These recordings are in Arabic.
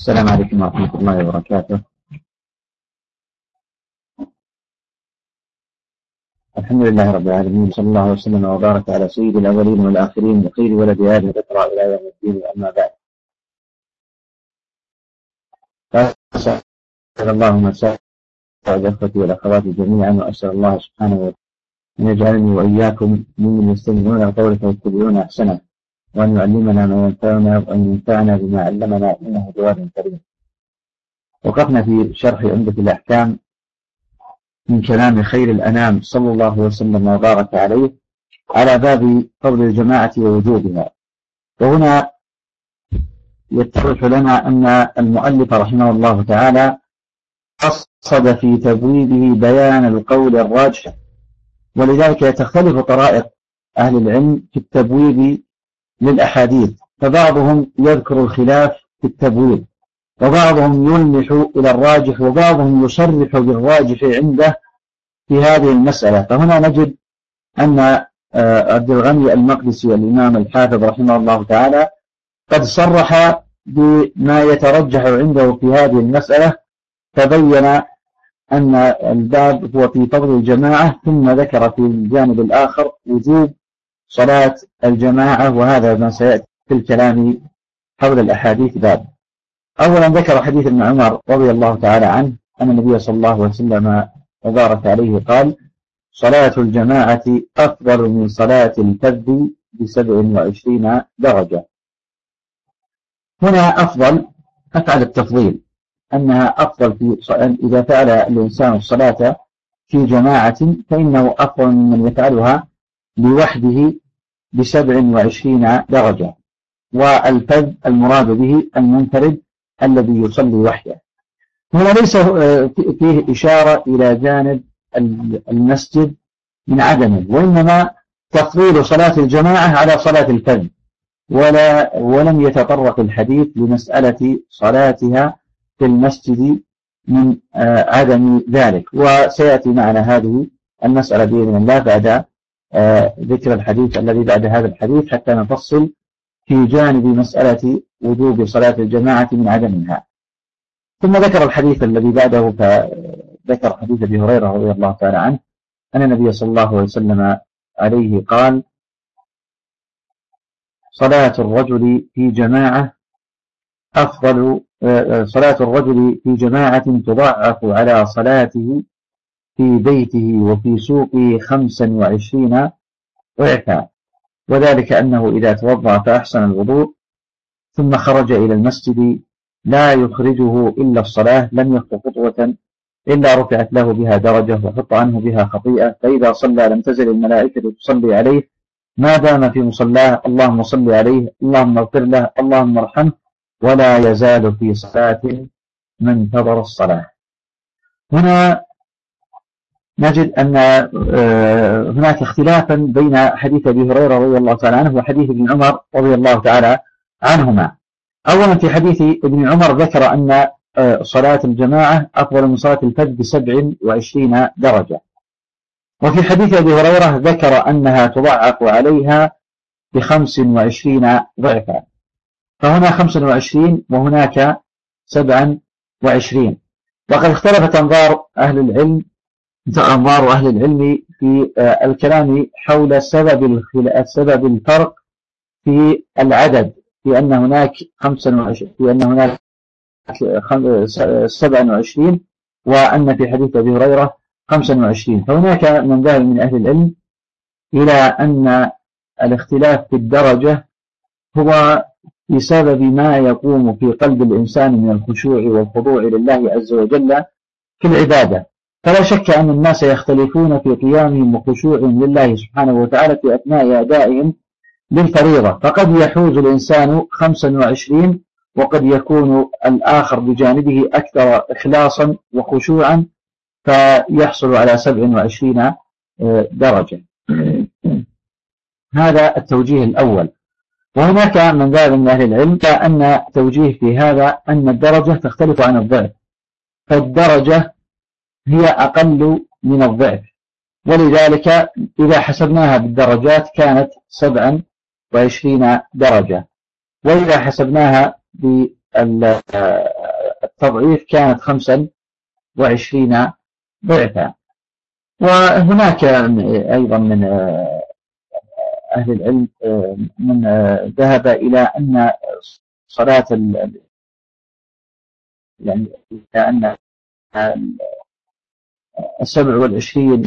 السلام عليكم ورحمة الله وبركاته. الحمد لله رب العالمين، صلى الله وسلم وبارك على سيد الأولين والآخرين وخير ولد آدم ذكرى إلى يوم الدين. أما بعد، فأسأل اللهم أسأل إخوتي والأخوات جميعا، وأسأل الله سبحانه وتعالى أن يجعلني وإياكم ممن يستمعون القول فيتبعون أحسنه، وأن يعلمنا ما ينفعنا، وأن ينفعنا بما علمنا، إنه جواد كريم. وقفنا في شرح عمدة الأحكام من كلام خير الأنام صلى الله وسلم وبارك عليه على باب فضل الجماعة ووجوبها. وهنا يتضح لنا أن المؤلف رحمه الله تعالى قصد في تبويبه بيان القول الراجح، ولذلك تختلف طرائق أهل العلم في التبويب للأحاديث، فبعضهم يذكر الخلاف في التبويب، وبعضهم يلمح إلى الراجح، وبعضهم يصرح بالراجح عنده في هذه المسألة. فهنا نجد أن عبد الغني المقدسي الإمام الحافظ رحمه الله تعالى قد صرح بما يترجح عنده في هذه المسألة، فبين أن الباب هو في فضل الجماعة، ثم ذكر في الجانب الآخر وجوب صلاة الجماعة، وهذا ما سيأتي في الكلام حول الأحاديث باب. أولا ذكر حديث ابن عمر رضي الله تعالى عنه أن النبي صلى الله عليه وسلم وبارك عليه قال: صلاة الجماعة أفضل من صلاة الفذ ب27 درجة. هنا أفضل أفعل التفضيل، أنها أفضل إذا فعل الإنسان الصلاة في جماعة فإنه أفضل من يفعلها لوحده ب27 درجة. والفذ المراد به المنفرد الذي يصلي وحده. هنا ليس فيه إشارة إلى جانب المسجد من عدمه، وإنما تفضيل صلاة الجماعة على صلاة الفذ، ولم يتطرق الحديث لمسألة صلاتها في المسجد من عدم ذلك. وسيأتي معنا هذه المسألة بإذن الله بعد ذكر الحديث الذي بعد هذا الحديث، حتى نفصل في جانب مسألة وجوب صلاة الجماعة من عدمها. ثم ذكر الحديث الذي بعده، فذكر حديث أبي هريرة رضي الله تعالى عنه أن النبي صلى الله عليه وسلم عليه قال: صلاة الرجل في جماعة أفضل، صلاة الرجل في جماعة تضاعف على صلاته في بيته وفي سوقه 25 ضعفا، وذلك أنه إذا توضأ فأحسن الوضوء ثم خرج إلى المسجد لا يخرجه إلا الصلاة لم يخطو خطوة إلا رفعت له بها درجة وحط عنه بها خطيئة، فإذا صلى لم تزل الملائكة تصلي عليه ما دام في مصلاه، اللهم صل عليه، اللهم اغفر له، اللهم ارحمه، ولا يزال في صلاة من انتظر الصلاة. هنا نجد أن هناك اختلافا بين حديث أبي هريرة رضي الله تعالى عنه وحديث ابن عمر رضي الله تعالى عنهما. أولا في حديث ابن عمر ذكر أن صلاة الجماعة أفضل من صلاة الفذ ب27 درجة، وفي حديث أبي هريرة ذكر أنها تضاعف عليها ب25 ضعفا. فهنا 25 وهناك 27. وقد اختلفت أنظار أهل العلم في الكلام حول سبب الفرق في العدد، في أن هناك 25 في أن هناك 27 وأن في حديث أبي هريرة 25. فهناك من ذهب من أهل العلم إلى أن الاختلاف في الدرجة هو بسبب ما يقوم في قلب الإنسان من الخشوع والخضوع لله عز وجل في العبادة. فلا شك أن الناس يختلفون في قيامهم وخشوعهم لله سبحانه وتعالى في أثناء أدائهم للفريضة، فقد يحوز الإنسان 25 وقد يكون الآخر بجانبه أكثر إخلاصا وخشوعا فيحصل على 27 درجة. هذا التوجيه الأول. وهناك من ذهب من أهل العلم أن التوجيه في هذا أن الدرجة تختلف عن الضعف، فالدرجة هي أقل من الضعف، ولذلك إذا حسبناها بالدرجات كانت 27 درجة، وإذا حسبناها التضعيف كانت 25 ضعفا. وهناك أيضا من أهل العلم من ذهب إلى أن صلاة يعني أن 27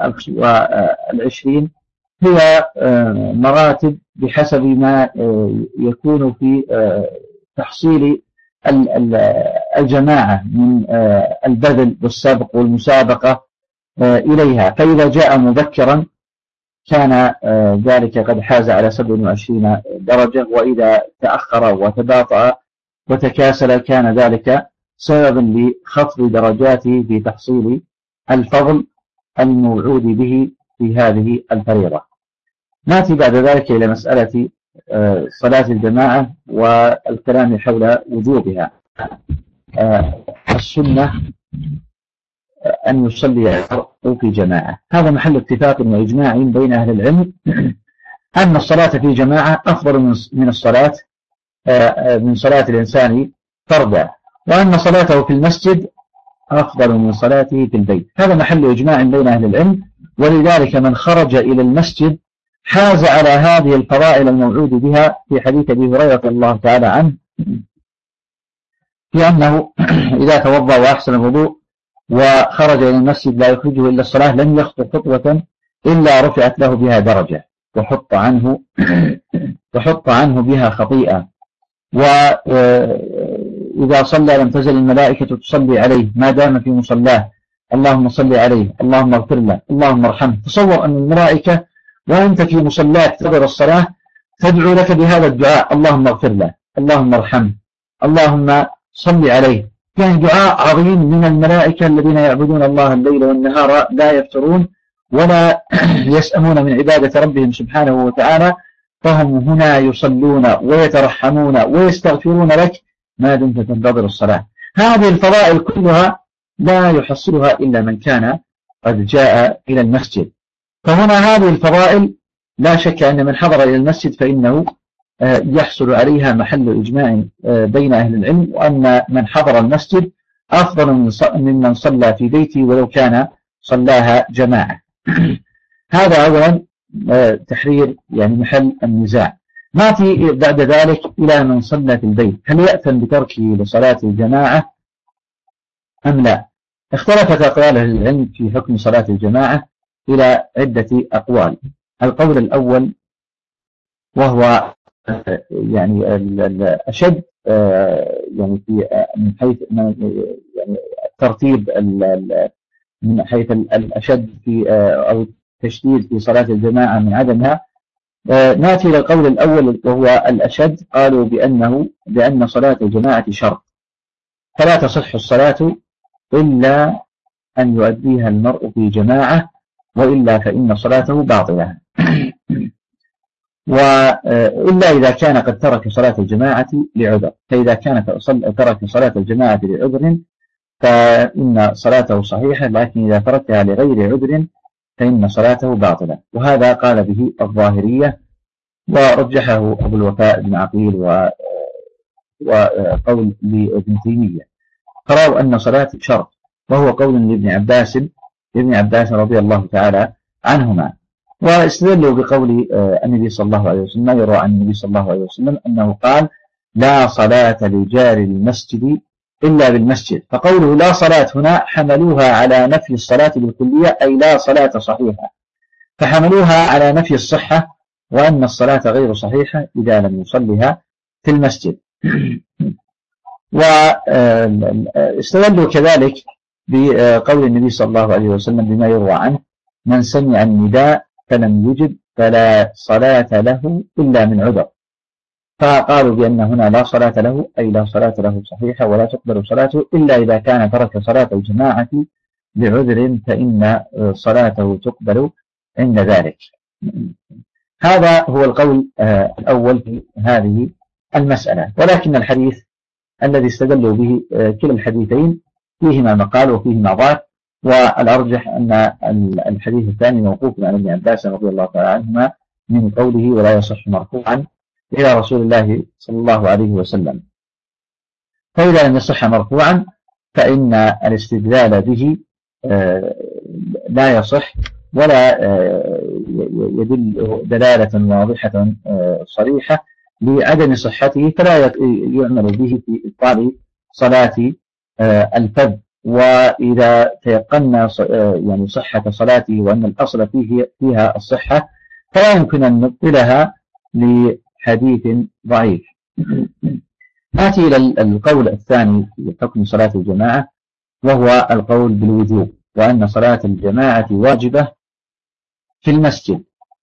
و20 هي مراتب بحسب ما يكون في تحصيل الجماعة من البذل والسابق والمسابقة إليها. فإذا جاء مبكرا كان ذلك قد حاز على 27 درجة، وإذا تأخر وتباطأ وتكاسل كان ذلك سببا لخفض درجاته في تحصيل الفضل الموعود به في هذه الفريضة. نأتي بعد ذلك إلى مسألة صلاة الجماعة والكلام حول وجوبها. السنة أن يصلي في جماعة، هذا محل اتفاق وإجماع بين أهل العلم أن الصلاة في جماعة أفضل من الصلاة من صلاة الإنسان فردا، وأن صلاته في المسجد أفضل من صلاته في البيت. هذا محل إجماع بين أهل العلم، ولذلك من خرج إلى المسجد حاز على هذه الفضائل الموعود بها في حديث أبي هريرة رضي الله تعالى عنه في أنه إذا توضأ وأحسن الوضوء وخرج إلى المسجد لا يخرجه إلا الصلاة لم يخطو خطوة إلا رفعت له بها درجة وحط عنه بها خطيئة. وإذا صلى لم تزل الملائكة تصلي عليه ما دام في مصلاه، اللهم صل عليه، اللهم اغفر له، اللهم ارحمه. تصور أن الملائكة وأنت في مصلاك تقرأ الصلاة تدعو لك بهذا الدعاء، اللهم اغفر له، اللهم ارحمه، اللهم صل عليه. يعني دعاء عظيم من الملائكة الذين يعبدون الله الليل والنهار لا يفترون ولا يسأمون من عبادة ربهم سبحانه وتعالى، فهم هنا يصلون ويترحمون ويستغفرون لك ما دمت تنتظر الصلاة. هذه الفضائل كلها لا يحصلها إلا من كان قد جاء إلى المسجد. فهنا هذه الفضائل لا شك أن من حضر إلى المسجد فإنه يحصل عليها محل إجماع بين أهل العلم، وأن من حضر المسجد أفضل ممن صلى في بيته ولو كان صلاها جماعة. هذا أولا تحرير يعني محل النزاع. نأتي بعد ذلك إلى من صلى في البيت، هل يأثم بتركه لصلاة الجماعة أم لا؟ اختلفت أقوال أهل العلم في حكم صلاة الجماعة إلى عدة أقوال. القول الأول وهو يعني الأشد يعني في من حيث يعني الترتيب من حيث الأشد في أو التشديد في صلاة الجماعة من عدمها. نأتي إلى القول الأول وهو الأشد، قالوا بأن صلاة الجماعة شرط فلا تصح الصلاة إلا أن يؤديها المرء في جماعة، وإلا فإن صلاته باطلة، وإلا إذا كان قد ترك صلاة الجماعة لعذر. فإذا كان ترك صلاة الجماعة لعذر فإن صلاته صحيحة، لكن إذا تركها لغير عذر فإن صلاته باطلة. وهذا قال به الظاهرية ورجحه أبو الوفاء بن عقيل وقول لابن تيمية، قالوا أن صلاة شرط، وهو قول لابن عباس رضي الله تعالى عنهما. واستدلوا بقول النبي صلى الله عليه وسلم، يروى عن النبي صلى الله عليه وسلم أنه قال لا صلاة لجار المسجد إلا بالمسجد. فقوله لا صلاة هنا حملوها على نفي الصلاة بالكلية، أي لا صلاة صحيحة، فحملوها على نفي الصحة وأن الصلاة غير صحيحة إذا لم يصلها في المسجد. واستدلوا كذلك بقول النبي صلى الله عليه وسلم بما يروى عنه من سمع النداء فلم يجب فلا صلاة له إلا من عذر، فقالوا بأن هنا لا صلاة له أي لا صلاة له صحيحة ولا تقبل صلاته إلا إذا كان ترك صلاة الجماعة بعذر فإن صلاته تقبل عند ذلك. هذا هو القول الأول في هذه المسألة. ولكن الحديث الذي استدلوا به كلا الحديثين فيهما مقال وفيهما ضعف، والأرجح أن الحديث الثاني موقوف عن ابن عباس رضي الله تعالى عنهما من قوله ولا يصح مرفوعا إلى رسول الله صلى الله عليه وسلم. فإذا لم يصح مرفوعا فإن الاستدلال به لا يصح ولا يدل دلالة واضحة صريحة لعدم صحته، فلا يعمل به في إبطال صلاة الفذ. وإذا تيقنا يعني صحة صلاته وأن الأصل فيها الصحة فلا يمكن أن نبطلها لحديث ضعيف. نأتي إلى القول الثاني في حكم صلاة الجماعة، وهو القول بالوجوب، وأن صلاة الجماعة واجبة في المسجد،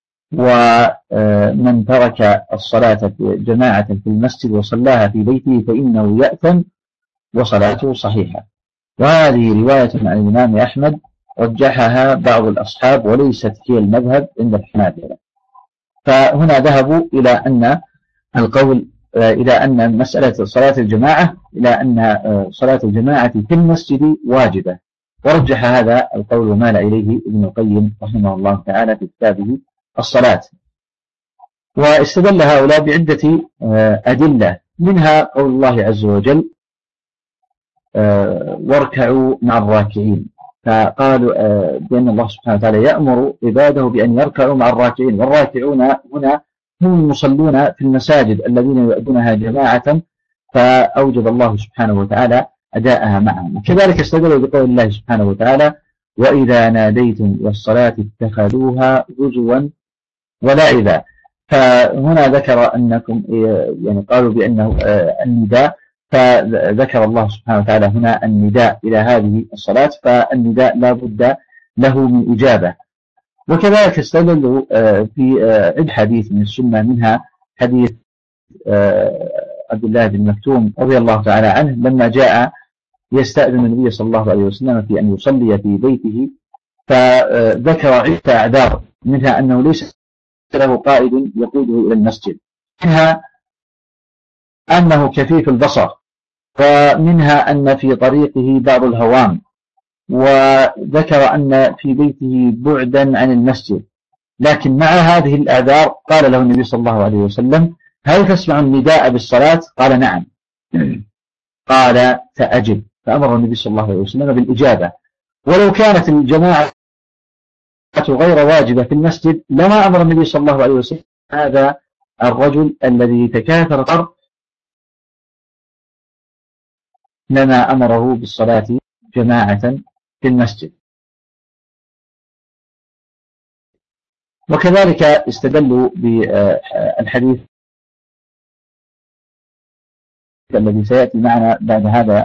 ومن ترك الصلاة جماعة في المسجد وصلاها في بيته فإنه يأثم وصلاته صحيحة. وهذه رواية عن الإمام أحمد رجحها بعض الأصحاب وليست هي المذهب عند الحنابلة. فهنا ذهبوا إلى أن القول إلى أن مسألة صلاة الجماعة إلى أن صلاة الجماعة في المسجد واجبة، ورجح هذا القول ومال إليه ابن القيم رحمه الله تعالى في كتابه الصلاة. واستدل هؤلاء بعدة أدلة، منها قول الله عز وجل واركعوا مع الراكعين، فقالوا بأن الله سبحانه وتعالى يأمر عباده بأن يركعوا مع الراكعين، والراكعون هنا هم المصلون في المساجد الذين يؤدونها جماعة، فأوجب الله سبحانه وتعالى أداءها معهم. كذلك استدلوا بقول الله سبحانه وتعالى وإذا ناديتم والصلاة اتخذوها هزوا ولعبا. فهنا ذكر أنكم يعني قالوا بأنه النداء، فذكر الله سبحانه وتعالى هنا النداء إلى هذه الصلاة، فالنداء لا بد له من إجابة. وكذلك استدلوا في عدة حديث من السنة، منها حديث عبد الله بن مكتوم رضي الله تعالى عنه لما جاء يستأذن النبي صلى الله عليه وسلم في أن يصلي في بيته، فذكر عدة أعذار، منها أنه ليس له قائد يقوده إلى المسجد، منها أنه كفيف البصر، ومنها أن في طريقه بعض الهوام، وذكر أن في بيته بعدا عن المسجد. لكن مع هذه الأعذار قال له النبي صلى الله عليه وسلم هل تسمع النداء بالصلاة؟ قال نعم. قال فأجب، فأمر النبي صلى الله عليه وسلم بالإجابة. ولو كانت الجماعة غير واجبة في المسجد لما أمر النبي صلى الله عليه وسلم هذا الرجل الذي تكاثر الأرض، لما أمره بالصلاة جماعة في المسجد. وكذلك استدلوا بالحديث الذي سيأتي معنا بعد هذا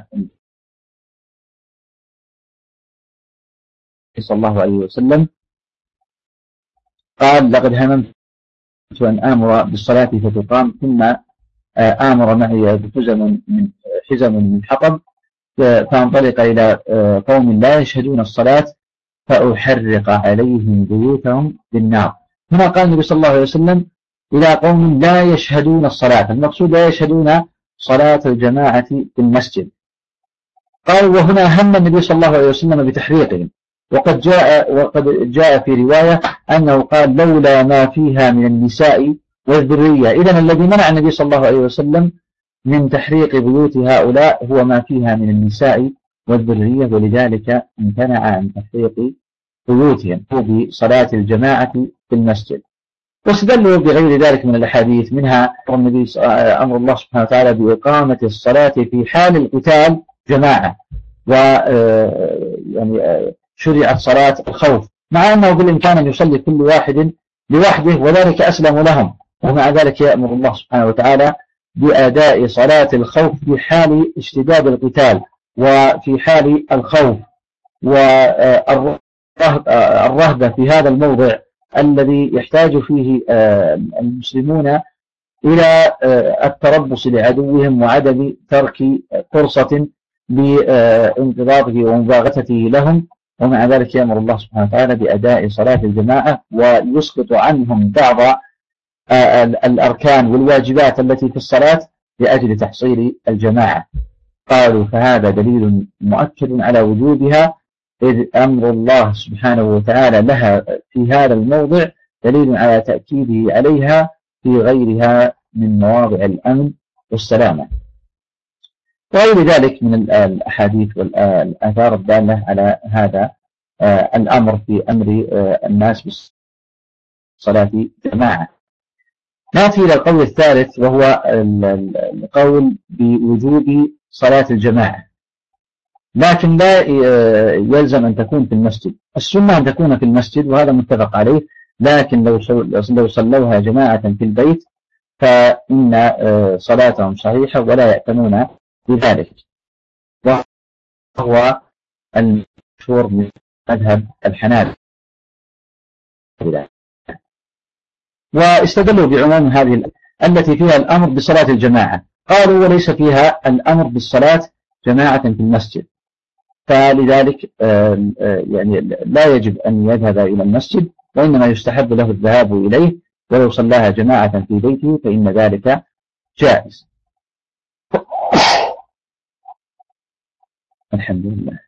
صلى الله عليه وسلم قال لقد هممت أن آمر بالصلاة فتقام، ثم آمر معي بحزم من حطب فانطلق إلى قوم لا يشهدون الصلاة فأحرق عليهم بيوتهم بالنار. هنا قال النبي صلى الله عليه وسلم إلى قوم لا يشهدون الصلاة، المقصود لا يشهدون صلاة الجماعة في المسجد. قال وهنا هم النبي صلى الله عليه وسلم بتحريقهم، وقد جاء في رواية أنه قال لولا ما فيها من النساء والذرية. إذن الذي منع النبي صلى الله عليه وسلم من تحريق بيوت هؤلاء هو ما فيها من النساء والذرية، ولذلك امتنع عن تحريق بيوتهم بصلاة الجماعة في المسجد. واستدلوا بغير ذلك من الأحاديث، منها أمر الله سبحانه وتعالى بإقامة الصلاة في حال القتال جماعة، يعني شرعت صلاة الخوف، مع أنه بالإمكان أن يصلي كل واحد لوحده وذلك أسلم لهم، ومع ذلك يأمر الله سبحانه وتعالى بأداء صلاة الخوف في حال اشتداد القتال وفي حال الخوف والرهبة في هذا الموضع الذي يحتاج فيه المسلمون إلى التربص لعدوهم وعدم ترك فرصة بانقضاضه ومباغتته لهم. ومع ذلك يأمر الله سبحانه وتعالى بأداء صلاة الجماعة ويسقط عنهم بعض الأركان والواجبات التي في الصلاة لأجل تحصيل الجماعة. قالوا فهذا دليل مؤكد على وجوبها، إذ أمر الله سبحانه وتعالى لها في هذا الموضع دليل على تأكيده عليها في غيرها من مواضع الأمن والسلامة. وغير ذلك من الأحاديث والآثار الدالة على هذا الأمر في أمر الناس بالصلاة جماعة. نأتي إلى القول الثالث، وهو القول بوجوب صلاة الجماعة، لكن لا يلزم أن تكون في المسجد. السنة أن تكون في المسجد وهذا متفق عليه، لكن لو صلوها جماعة في البيت فإن صلاتهم صحيحة ولا يأتمون بذلك، وهو المشهور من مذهب الحنابلة. واستدلوا بعموم هذه التي فيها الأمر بصلاة الجماعة، قالوا وليس فيها الأمر بالصلاة جماعة في المسجد، فلذلك يعني لا يجب أن يذهب إلى المسجد، وإنما يستحب له الذهاب إليه، ولو صلاها جماعة في بيته فإن ذلك جائز. الحمد لله.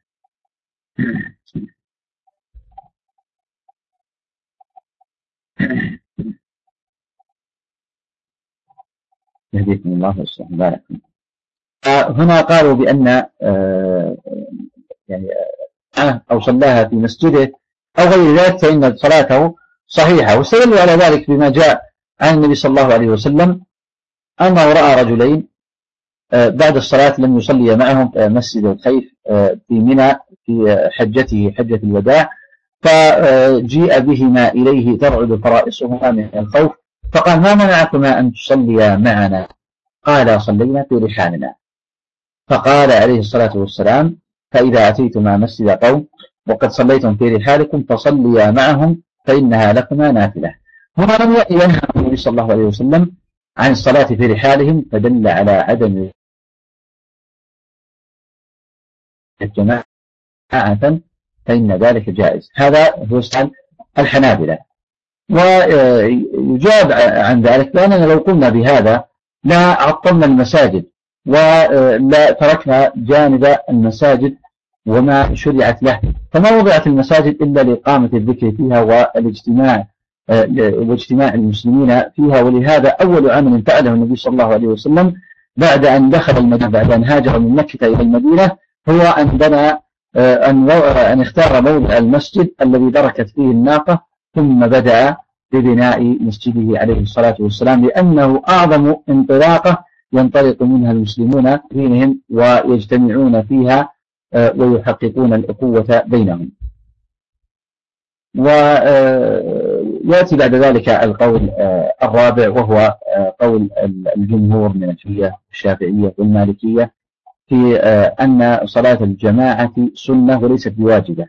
يهديكم الله ويصلح بالكم. هنا قالوا بأن يعني أو صلاها في مسجده أو غير ذلك فإن صلاته صحيحة، واستدلوا على ذلك بما جاء عن النبي صلى الله عليه وسلم أنه رأى رجلين بعد الصلاة لم يصلي معهم مسجد الخيف في منى في حجته حجة الوداع، فجيء بهما إليه ترعد فرائصهما من الخوف، فقال ما منعكما أن تصليا معنا؟ قال صلينا في رحالنا. فقال عليه الصلاة والسلام فإذا أتيتما مسجد قوم وقد صليتم في رحالكم فصليا معهم فإنها لكما نافلة. هنا لم ينهى النبي صلى الله عليه وسلم عن الصلاة في رحالهم، فدل على عدم الجماعة فإن ذلك جائز. هذا هو سؤال الحنابلة. ويجاب عن ذلك بأننا لو قلنا بهذا لا عطلنا المساجد ولا تركنا جانب المساجد وما شرعت له، فما وضعت المساجد إلا لإقامة الذكر فيها واجتماع المسلمين فيها. ولهذا أول عمل فعله النبي صلى الله عليه وسلم بعد أن دخل المدينة، بعد أن هاجر من مكة إلى المدينة، هو أن بنى أن اختار موضع المسجد الذي بركت فيه الناقة، ثم بدأ ببناء مسجده عليه الصلاة والسلام، لأنه أعظم انطلاقة ينطلق منها المسلمون دينهم ويجتمعون فيها ويحققون الأخوة بينهم. ويأتي بعد ذلك القول الرابع، وهو قول الجمهور من الشافعية والمالكية في أن صلاة الجماعة سنة وليست بواجبة،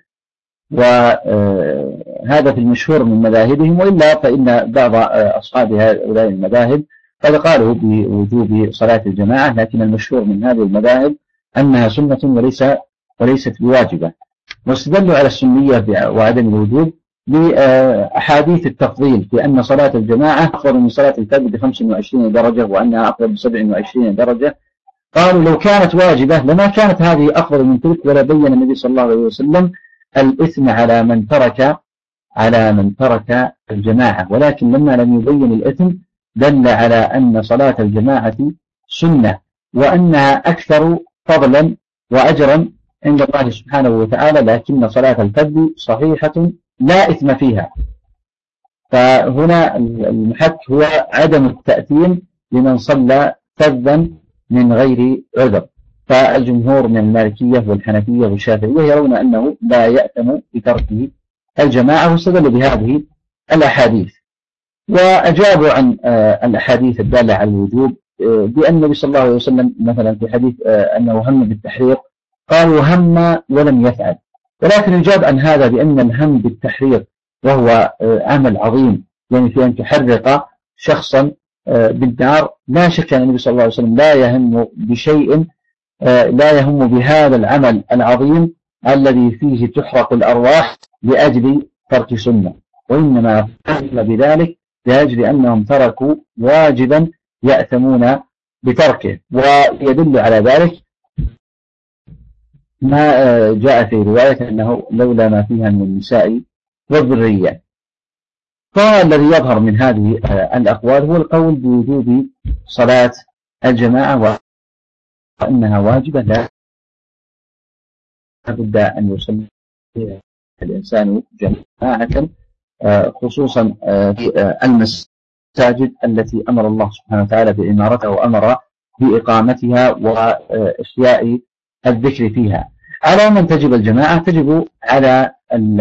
وهذا في المشهور من مذاهبهم، وإلا فإن بعض أصحاب هؤلاء المذاهب قد قالوا بوجوب صلاة الجماعة، لكن المشهور من هذه المذاهب أنها سنة وليست بواجبة. واستدلوا على السنية وعدم الوجوب بأحاديث التفضيل في أن صلاة الجماعة أفضل من صلاة الفجر ب25 درجة، وأنها أفضل ب27 درجة. قالوا لو كانت واجبة لما كانت هذه أفضل من تلك، ولا بين النبي صلى الله عليه وسلم الإثم على من ترك الجماعة، ولكن لما لم يبين الإثم دل على أن صلاة الجماعة سنة، وأنها أكثر فضلا وأجرا عند الله سبحانه وتعالى، لكن صلاة الفجر صحيحة لا إثم فيها. فهنا المحك هو عدم التأثيم لمن صلى فذا من غير عذر. فالجمهور من المالكية والحنفية والشافعية يرون أنه لا يأثم بتركه الجماعة، واستدلوا بهذه الأحاديث. وأجابوا عن الأحاديث الدالة على الوجوب بأن النبي صلى الله عليه وسلم مثلا في حديث أنه هم بالتحريق، قالوا هم ولم يفعل، ولكن يجاب عن هذا بأن الهم بالتحريق وهو عمل عظيم، يعني في أن تحرق شخصا بالنار، لا شك أن النبي صلى الله عليه وسلم لا يهم بشيء، لا يهم بهذا العمل العظيم الذي فيه تحرق الأرواح لأجل ترك سنة، وإنما هم بذلك لأجل أنهم تركوا واجبا يأثمون بتركه. ويدل على ذلك ما جاء في رواية أنه لولا ما فيها من النساء والذرية. فالذي يظهر من هذه الأقوال هو القول بوجوب صلاة الجماعة أنها واجبة لا بد أن يصلي الإنسان جماعة، خصوصا في المساجد التي أمر الله سبحانه وتعالى بإمارتها وأمر بإقامتها وإحياء الذكر فيها. على من تجب الجماعة؟ تجب على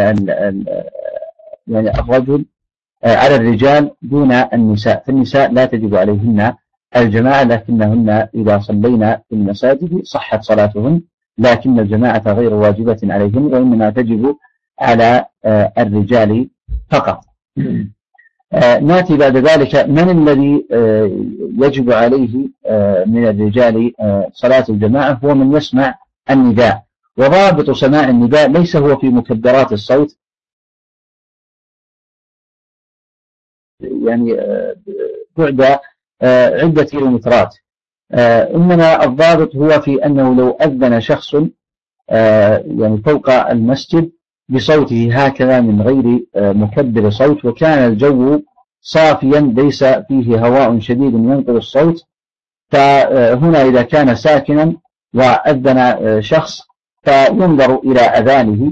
يعني الرجل، على الرجال دون النساء. فالنساء لا تجب عليهن الجماعة، لكنهن إذا صلينا في المساجد صحت صلاتهن، لكن الجماعة غير واجبة عليهن، وإنما تجب على الرجال فقط. نأتي بعد ذلك من الذي يجب عليه من الرجال صلاة الجماعة؟ هو من يسمع النداء. وضابط سماع النداء ليس هو في مكبرات الصوت، يعني بعد عدة كيلومترات، إنما الضابط هو في أنه لو أذن شخص يعني فوق المسجد بصوته هكذا من غير مكبر صوت، وكان الجو صافيا ليس فيه هواء شديد ينقل الصوت، فهنا إذا كان ساكنا وأذن شخص فينظر إلى أذانه،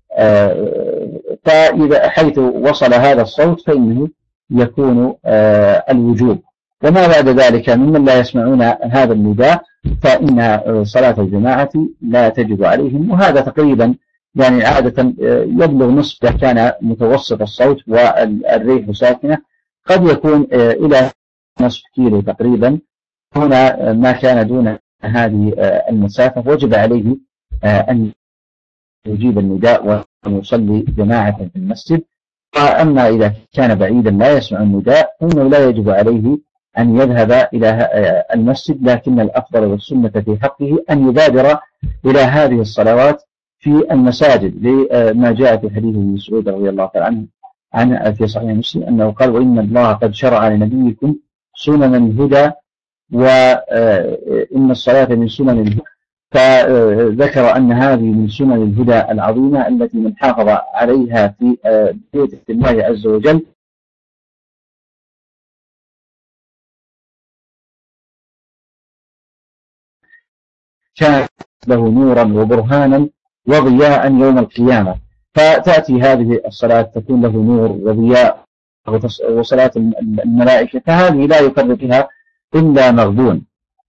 فإذا حيث وصل هذا الصوت فإنه يكون الوجوب. وما بعد ذلك ممن لا يسمعون هذا النداء فإن صلاة الجماعة لا تجب عليهم. وهذا تقريبا يعني عادة يبلغ نصف إذا كان متوسط الصوت والريح ساكنة، قد يكون إلى نصف كيلو تقريبا. هنا ما كان دون هذه المسافة وجب عليه أن يجيب النداء وأن يصلي جماعة في المسجد. أما إذا كان بعيدا لا يسمع النداء فإنه لا يجب عليه أن يذهب إلى المسجد، لكن الأفضل والسنة في حقه أن يبادر إلى هذه الصلوات في المساجد، لما جاء في حديث ابن مسعود رضي الله تعالى عنه في صحيح مسلم أنه قال: وإن الله قد شرع لنبيكم سنن الهدى وإن الصلاة من سنن الهدى. فذكر أن هذه من سنن الهدى العظيمة التي من حافظ عليها في بيت الله عز وجل كان له نورا وبرهانا وضياء يوم القيامة. فتأتي هذه الصلاة تكون له نور وضياء وصلاة الملائكة، فهذه لا يفرق فيها إلا مغبون.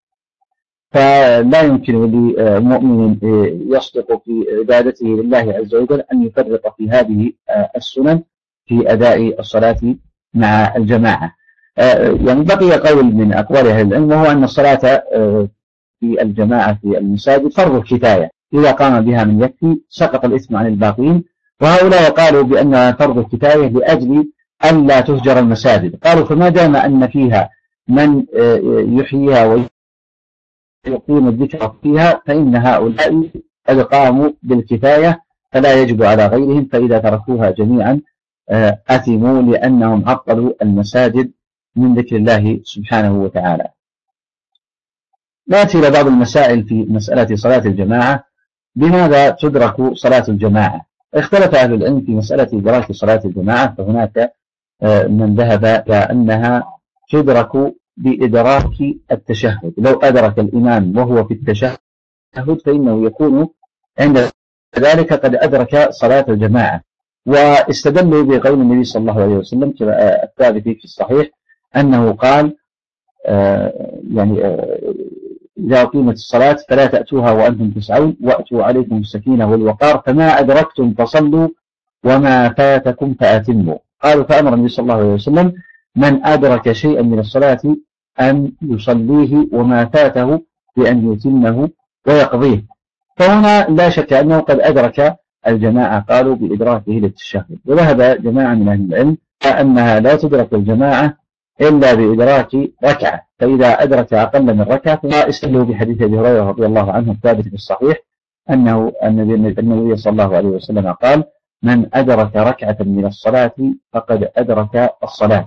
فلا يمكن لمؤمن يصدق في عبادته لله عز وجل أن يفرق في هذه السنن في أداء الصلاة مع الجماعة. يعني بقي قول من أقوال أهل العلم، وهو أن الصلاة في الجماعة في المساجد فرض كفاية، إذا قام بها من يكفي سقط الإثم عن الباقين. وهؤلاء قالوا بأنها فرض كفاية لأجل أن لا تهجر المساجد. قالوا فما دام أن فيها من يحييها ويقيم الذكر فيها فإن هؤلاء قد قاموا بالكفاية، فلا يجب على غيرهم، فإذا تركوها جميعا أثموا لأنهم عطلوا المساجد من ذكر الله سبحانه وتعالى. نأتي إلى بعض المسائل في مسألة صلاة الجماعة. لماذا تدرك صلاة الجماعة؟ اختلف أهل العلم في مسألة إدراك صلاة الجماعة، فهناك من ذهب إلى أنها تدرك بإدراك التشهد. لو أدرك الإمام وهو في التشهد فإنه يكون عند ذلك قد أدرك صلاة الجماعة. واستدلوا بقول النبي صلى الله عليه وسلم الثابت في الصحيح أنه قال يعني إذا قيمت الصلاة فلا تأتوها وأنتم تسعون وأتوا عليكم السكينة والوقار، فما أدركتم فصلوا وما فاتكم فأتموا. قالوا فأمر النبي صلى الله عليه وسلم من أدرك شيئا من الصلاة أن يصليه وما فاته بأن يتمه ويقضيه. فهنا لا شك أنه قد أدرك الجماعة، قالوا بإدراكه للتشهد. وذهب جماعة من أهل العلم أنها لا تدرك الجماعة إلا بإدراك ركعة، فإذا أدرك أقل من ركعة فاستدلوا بحديث أبي هريرة رضي الله عنه الثابت في الصحيح أنه النبي صلى الله عليه وسلم قال: من أدرك ركعة من الصلاة فقد أدرك الصلاة.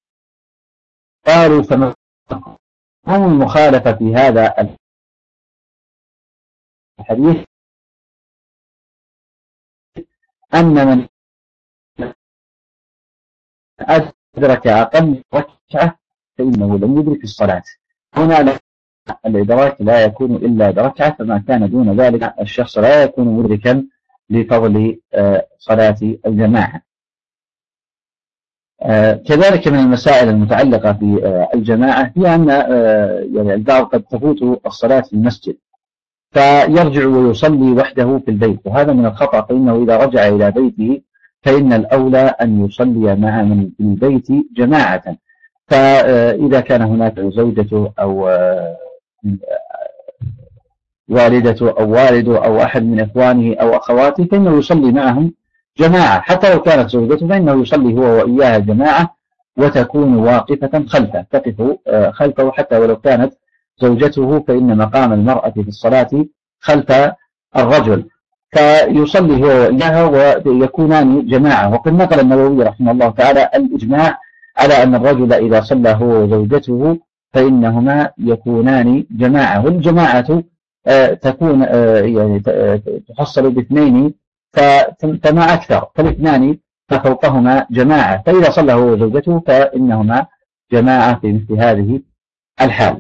قالوا فما هم المخالفة في هذا الحديث؟ أن من أدرك أقل ركعة فإنه لم يدرك الصلاة. هنا الإدراك لا يكون إلا بركعة، فما كان دون ذلك الشخص لا يكون مدركا لفضل صلاة الجماعة. كذلك من المسائل المتعلقة في الجماعة هي أن يعني البعض قد تفوت الصلاة في المسجد فيرجع ويصلي وحده في البيت، وهذا من الخطأ، فإنه إذا رجع إلى بيته فإن الأولى أن يصلي مع من في البيت جماعة. فإذا كان هناك زوجته أو والدته أو والده أو أحد من إخوانه أو أخواته فإنه يصلي معهم جماعة، حتى لو كانت زوجته فإنه يصلي هو وإياها جماعة وتكون واقفة خلفه، تقف خلفه حتى ولو كانت زوجته، فإن مقام المرأة في الصلاة خلف الرجل، فيصلي هو وإياها ويكونان جماعة. وقد نقل النووي رحمه الله تعالى الإجماع على أن الرجل إذا صلى هو وزوجته فإنهما يكونان جماعة، والجماعة تكون يعني تحصل باثنين فما أكثر، فالاثنان ففوقهما جماعة، فإذا صلى هو وزوجته فإنهما جماعة في مثل هذه الحال.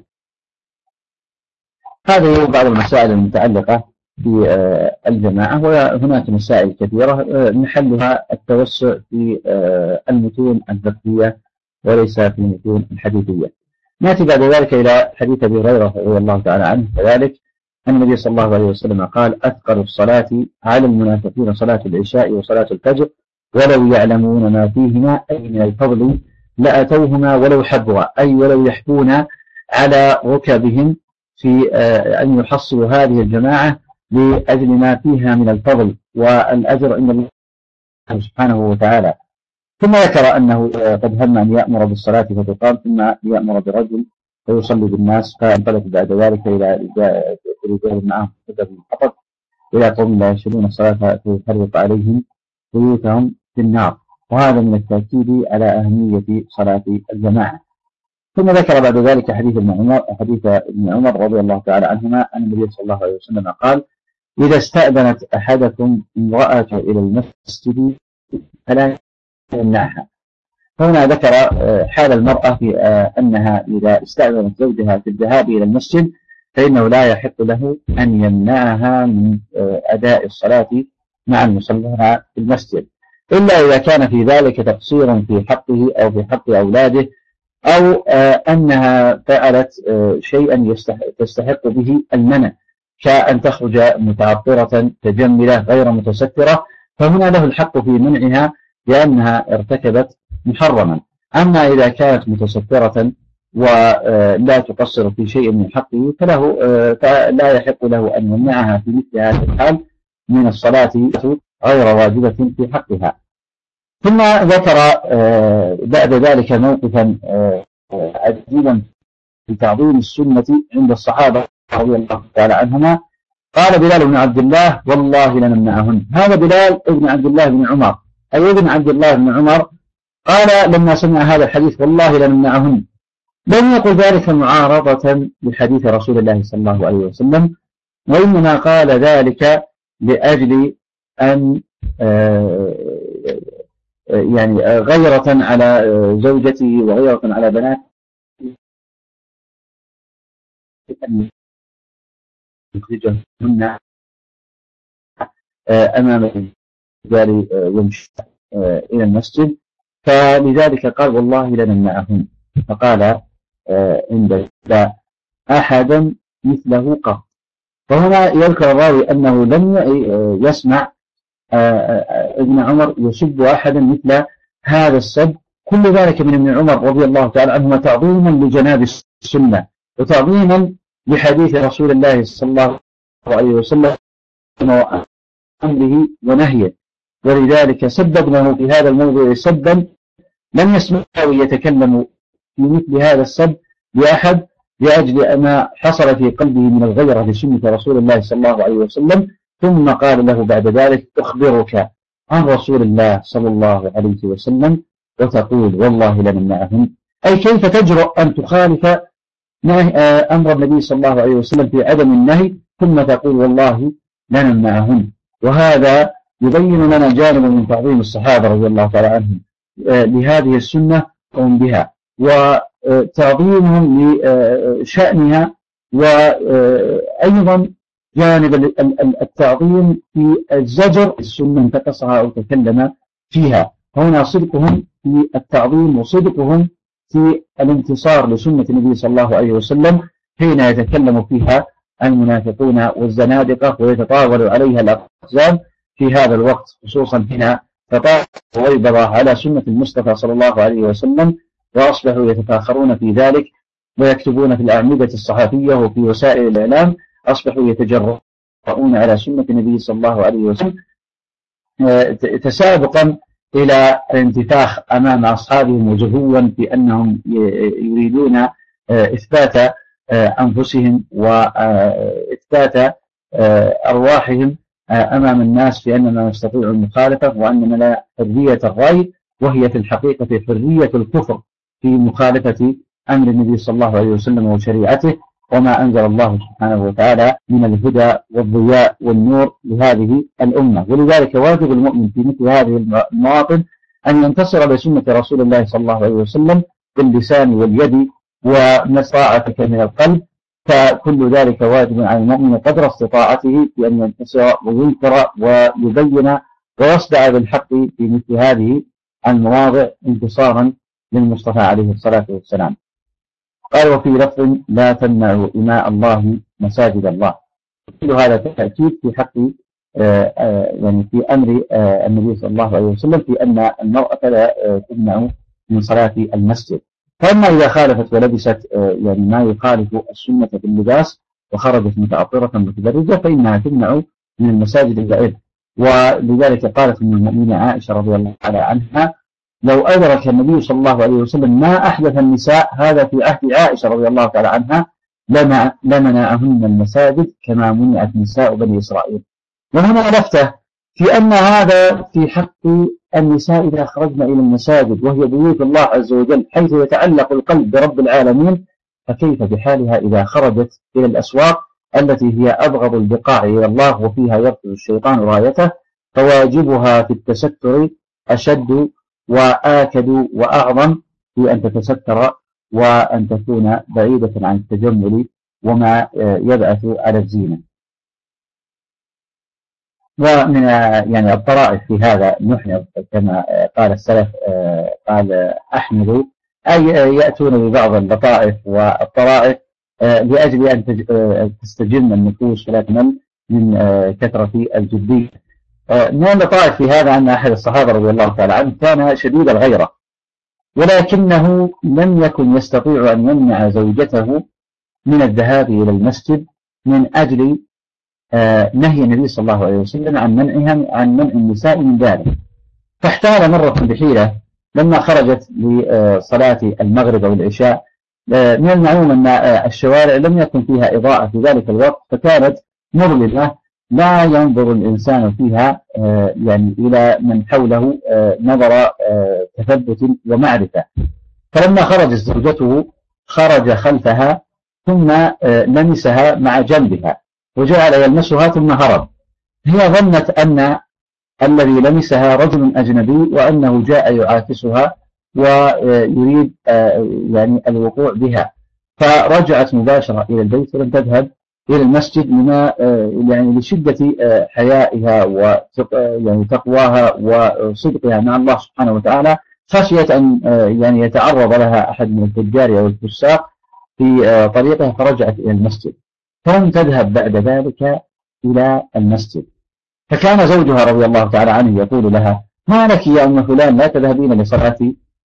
هذه بعض المسائل المتعلقة بالجماعة، وهناك مسائل كثيرة محلها التوسع في المتون الفقهية وليس في المتون الحديثية. نأتي بعد ذلك إلى حديث أبي هريرة رضي الله تعالى عنه كذلك أن النبي صلى الله عليه وسلم قال: أثقل الصلاة على المنافقين صلاة العشاء وصلاة الفجر ولو يعلمون ما فيهما أي من الفضل لأتوهما ولو حبوا، أي ولو يحبون على ركبهم في أن يحصلوا هذه الجماعة لأجل ما فيها من الفضل والأجر عند الله سبحانه وتعالى. ثم ذكر أنه قد هم أن يأمر بالصلاة فتقام، ثم يأمر برجل فيصلي بالناس، فانطلق بعد ذلك إلى رجال معهم حجر من حطب إلى قوم لا يشهدون الصلاة فيفرق عليهم بيوتهم في النار، وهذا من التأكيد على أهمية صلاة الجماعة. ثم ذكر بعد ذلك حديث ابن عمر رضي الله تعالى عنهما أن النبي صلى الله عليه وسلم قال: إذا استأذنت أحدكم امرأة إلى المسجد فلا يمنعها. هنا ذكر حال المرأة في أنها إذا استأذنت زوجها في الذهاب إلى المسجد فإنه لا يحق له أن يمنعها من أداء الصلاة مع المصلين في المسجد، إلا إذا كان في ذلك تقصير في حقه أو في حق أولاده، أو أنها فعلت شيئا تستحق به المنع، كأن تخرج متعطرة تجملة غير متسترة، فهنا له الحق في منعها لأنها ارتكبت محرما. أما إذا كانت متسترة ولا تقصر في شيء من حقه فلا يحق له أن يمنعها في مثل هذا الحال من الصلاة غير واجبة في حقها. ثم ذكر بعد ذلك موقفا عجيبا في تعظيم السنة عند الصحابة رضي الله تعالى عنهما. قال بلال بن عبد الله: والله لنمنعهن. هذا بلال ابن عبد الله بن عمر، أي ابن عبد الله بن عمر، قال لما سمع هذا الحديث: والله لنمنعهن. لم يقل ذلك معارضة لحديث رسول الله صلى الله عليه وسلم، وإنما قال ذلك لأجل أن يعني غيرة على زوجته وغيرة على بناته أن يخرجهن أمام الرجال يمشي إلى المسجد، فلذلك قال: والله لنمنعهن. فقال عند لا أحدا مثله قط. فهنا يذكر الراوي أنه لم يسمع ابن عمر يسب أحدا مثل هذا السب، كل ذلك من ابن عمر رضي الله تعالى عنه تعظيما لجناب السنة وتعظيما لحديث رسول الله صلى الله عليه وسلم وأمره ونهيه، ولذلك سب ابنه في هذا الموضوع سبا لم يسمعه يتكلم في مثل هذا السب لأحد لأجل ما حصل في قلبه من الغيرة لسنة رسول الله صلى الله عليه وسلم. ثم قال له بعد ذلك: أخبرك عن رسول الله صلى الله عليه وسلم وتقول والله لنمنعهن، أي كيف تجرؤ أن تخالف أمر النبي صلى الله عليه وسلم في عدم النهي ثم تقول والله لنمنعهن. وهذا يبين لنا جانب من تعظيم الصحابة رضي الله تعالى عنهم لهذه السنة هم بها، وتعظيمهم لشأنها وأيضا جانب التعظيم في الزجر السنة انتقصها أو تكلم فيها. هنا صدقهم في التعظيم وصدقهم في الانتصار لسنة النبي صلى الله عليه وسلم حين يتكلم فيها المنافقون والزنادقة ويتطاول عليها الأقزام في هذا الوقت، خصوصا حين تطاول ويبضى على سنة المصطفى صلى الله عليه وسلم، وأصبحوا يتفاخرون في ذلك ويكتبون في الأعمدة الصحفية وفي وسائل الإعلام، أصبحوا يتجرؤون على سنة النبي صلى الله عليه وسلم تسابقا إلى الانتفاخ أمام أصحابهم وزهوا في أنهم يريدون إثبات أنفسهم وإثبات أرواحهم أمام الناس في أننا نستطيع المخالفة وأننا لا حرية الرأي، وهي في الحقيقة حرية الكفر في مخالفة أمر النبي صلى الله عليه وسلم وشريعته وما أنزل الله سبحانه وتعالى من الهدى والضياء والنور لهذه الأمة. ولذلك واجب المؤمن في مثل هذه المواطن أن ينتصر لسنة رسول الله صلى الله عليه وسلم باللسان واليد وما استطاعتك من القلب، فكل ذلك واجب على المؤمن قدر استطاعته في أن ينتصر وينكر ويبين ويصدع بالحق في مثل هذه المواضع انتصارا للمصطفى عليه الصلاة والسلام. قال وفي لفظ لا تمنعوا إماء الله مساجد الله. كل هذا تأكيد في حق يعني في أمر النبي صلى الله عليه وسلم في أن المرأة لا تمنع من صلاة المسجد. فأما إذا خالفت ولبست يعني ما يخالف السنة في اللباس وخرجت متعطرة متبرجة فإنها تمنع من المساجد البعيد. ولذلك قالت من المؤمنين عائشة رضي الله تعالى عنها لو أدرك النبي صلى الله عليه وسلم ما أحدث النساء هذا في عهد عائشة رضي الله تعالى عنها لمنعهن المساجد كما منعت نساء بني إسرائيل. وهنا لفتة في أن هذا في حق النساء إذا خرجن إلى المساجد وهي بيوت الله عز وجل حيث يتعلق القلب برب العالمين، فكيف بحالها إذا خرجت إلى الأسواق التي هي أبغض البقاع إلى الله وفيها يرفض الشيطان رايته؟ فواجبها في التستر أشد وآكد وأعظم في أن تتستر وأن تكون بعيدة عن التجمل وما يبعث على الزينة. ومن يعني الطرائف في هذا نحن كما قال السلف قال أحمد أي يأتون ببعض اللطائف والطرائف لأجل أن تستجم النفوس ولا تمل من كثرة الجدية. من اللطائف في هذا أن أحد الصحابة رضي الله تعالى عنه كان شديد الغيرة، ولكنه لم يكن يستطيع أن يمنع زوجته من الذهاب إلى المسجد من أجل نهي النبي صلى الله عليه وسلم عن منع النساء من ذلك. فاحتال مرة بحيلة لما خرجت لصلاة المغرب أو العشاء. من المعلوم أن الشوارع لم يكن فيها إضاءة في ذلك الوقت، فكانت مظلمة لا ينظر الإنسان فيها يعني إلى من حوله نظر تثبت ومعرفة. فلما خرجت زوجته خرج خلفها ثم لمسها مع جنبها وجعل يلمسها ثم هرب. هي ظنت أن الذي لمسها رجل أجنبي وأنه جاء يعاكسها ويريد يعني الوقوع بها، فرجعت مباشرة إلى البيت ولم تذهب إلى المسجد لما يعني لشدة حيائها ويعني تقواها وصدقها مع الله سبحانه وتعالى، خشيت أن يعني يتعرض لها أحد من التجار أو الفساق في طريقها، فرجعت إلى المسجد. فلم تذهب بعد ذلك إلى المسجد. فكان زوجها رضي الله تعالى عنه يقول لها ما لك يا أم فلان لا تذهبين لصلاة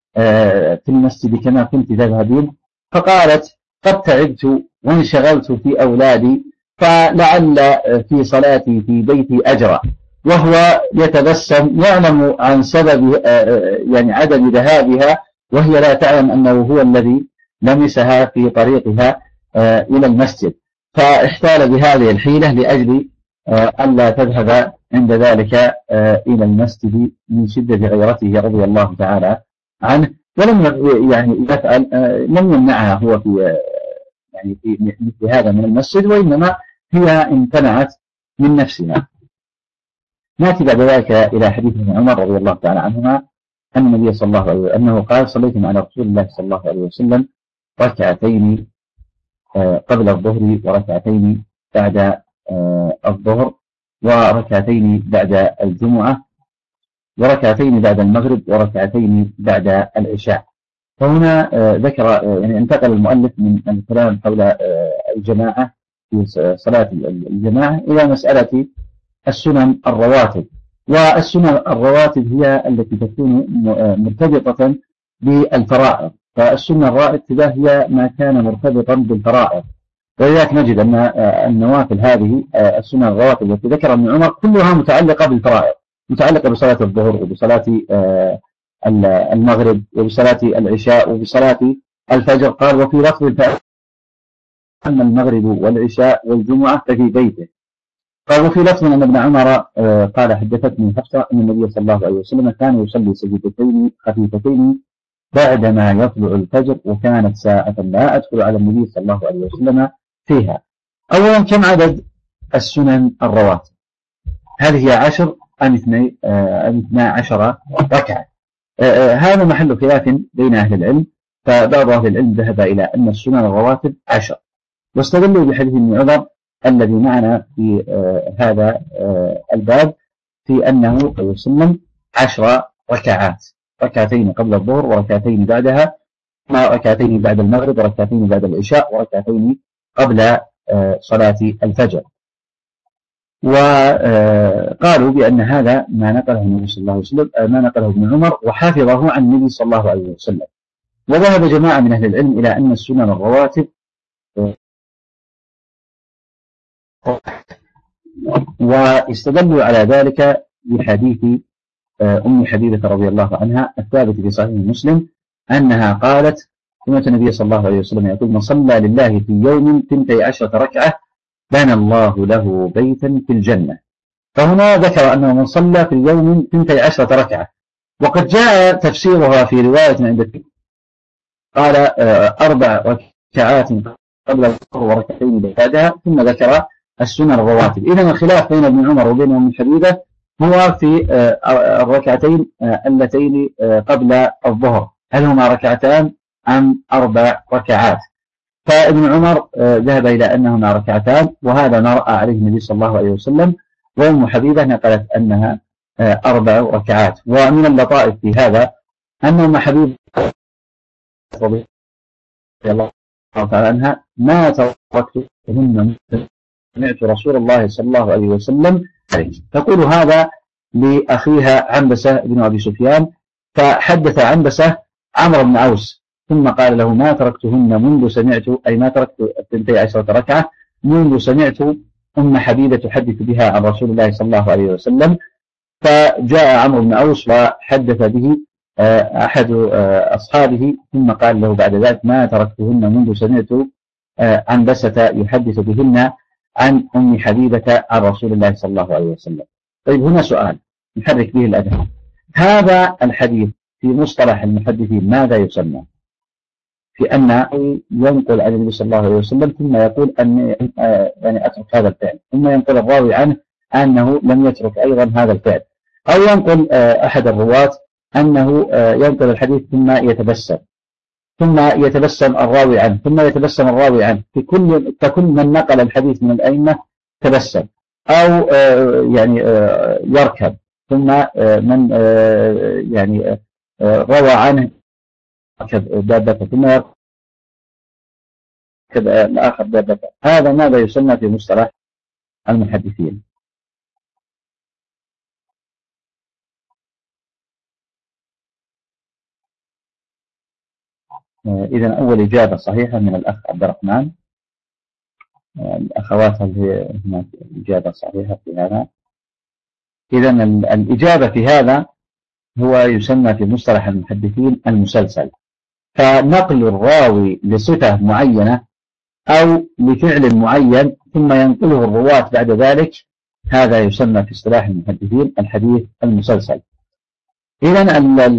في المسجد كما كنت تذهبين؟ فقالت قد تعبت وانشغلت في أولادي فلعل في صلاتي في بيتي أجرا. وهو يتبسم يعلم عن سبب يعني عدم ذهابها وهي لا تعلم أنه هو الذي لمسها في طريقها إلى المسجد. فاحتال بهذه الحيلة لأجل ألا تذهب عند ذلك إلى المسجد من شدة غيرته رضي الله تعالى عنه. ولم يعني يفعل لم يمنعها هو في يعني في مثل هذا من المسجد، وإنما هي امتنعت من نفسها. نأتي بعد ذلك إلى حديث ابن عمر رضي الله تعالى عنهما أن النبي صلى الله عليه وسلم أنه قال صليت على رسول الله صلى الله عليه وسلم ركعتين قبل الظهر، وركعتين بعد الظهر، وركعتين بعد الجمعة، وركعتين بعد المغرب، وركعتين بعد العشاء. فهنا ذكر يعني انتقل المؤلف من الكلام حول الجماعة في صلاة الجماعة إلى مسألة السنن الرواتب. والسنن الرواتب هي التي تكون مرتبطة بالفرائض، فالسنة الراتبة هي ما كان مرتبطا بالفرائض، ولذلك نجد أن النوافل هذه السنن الرواتب التي ذكر ابن عمر كلها متعلقة بالفرائض، متعلقة بصلاة الظهر وبصلاة المغرب وبصلاة العشاء وبصلاة الفجر. قال وفي لفظ أما المغرب والعشاء والجمعة ففي بيته. قال وفي لفظ أن ابن عمر قال حدثتني حفصة أن النبي صلى الله عليه وسلم كان يصلي سجدتين خفيفتين بعدما يطلع الفجر، وكانت ساعة لا أدخل على النبي صلى الله عليه وسلم فيها. أولا كم عدد السنن الرواتب؟ هل هي 10 أم 12 ركعة؟ هذا محل خلاف بين أهل العلم، فبعض أهل العلم ذهب إلى أن السنن الرواتب 10، واستدلوا بحديث ابن عمر الذي معنا في هذا الباب في أنه يسلم 10 ركعات، ركعتين قبل الظهر وركعتين بعدها، ركعتين بعد المغرب وركعتين بعد العشاء وركعتين قبل صلاة الفجر. وقالوا بأن هذا ما نقله النبي صلى الله عليه وسلم، ما نقله ابن عمر وحافظه عن النبي صلى الله عليه وسلم. وذهب جماعة من أهل العلم إلى أن السنن الرواتب واستدلوا على ذلك بحديث أم حبيبة رضي الله عنها الثابت في صحيح مسلم أنها قالت سمعت النبي صلى الله عليه وسلم يقول من صلى لله في يوم 12 ركعة بنى الله له بيتا في الجنة. فهنا ذكر أنه من صلى في اليوم 12 ركعة، وقد جاء تفسيرها في رواية عند قال 4 ركعات قبل الظهر وركعتين بعدها، ثم ذكر السنن الرواتب. إذن الخلاف بين ابن عمر وبين أم حبيبة هو في الركعتين اللتين قبل الظهر، هل هما ركعتان أم 4 ركعات؟ فابن عمر ذهب إلى أنهما ركعتان، وهذا ما رأى عليه النبي صلى الله عليه وسلم، وأم حبيبة نقلت أنها 4 ركعات. ومن اللطائف في هذا أن أم حبيبة رضي الله تعالى عنها ما تركتهن سمعت رسول الله صلى الله عليه وسلم تقول هذا لأخيها عنبسة بن أبي سفيان، فحدث عنبسة عمرو بن عوس ثم قال له ما تركتهن منذ سمعت، أي ما تركت 12 ركعة منذ سمعت أم حبيبة تحدث بها عن رسول الله صلى الله عليه وسلم. فجاء عمرو بن عوس وحدث به أحد أصحابه ثم قال له بعد ذلك ما تركتهن منذ سمعت عنبسة يحدث بهن عن أم حبيبة عن رسول الله صلى الله عليه وسلم. طيب هنا سؤال نحرك به الأذهان، هذا الحديث في مصطلح المحدثين ماذا يسمى؟ في أن ينقل عن النبي صلى الله عليه وسلم ثم يقول أن يعني أترك هذا الفعل، ثم ينقل الراوي عنه أنه لم يترك أيضا هذا الفعل، أو ينقل أحد الرواة أنه ينقل الحديث ثم يتبسم، ثم يتبسم الراوي عنه، ثم يتبسم الراوي عنه، في كل من نقل الحديث من الأئمة تبسم، أو يعني يركب، ثم من يعني روى عنه يركب دابته، ثم يركب الآخر دابته. هذا ماذا يسمى في مصطلح المحدثين؟ إذن أول إجابة صحيحة من الأخ عبد الرحمن. الأخوات هناك إجابة صحيحة في هذا. إذن الإجابة في هذا هو يسمى في مصطلح المحدثين المسلسل، فنقل الراوي لصفة معينة أو لفعل معين ثم ينقله الرواة بعد ذلك، هذا يسمى في اصطلاح المحدثين الحديث المسلسل. إذن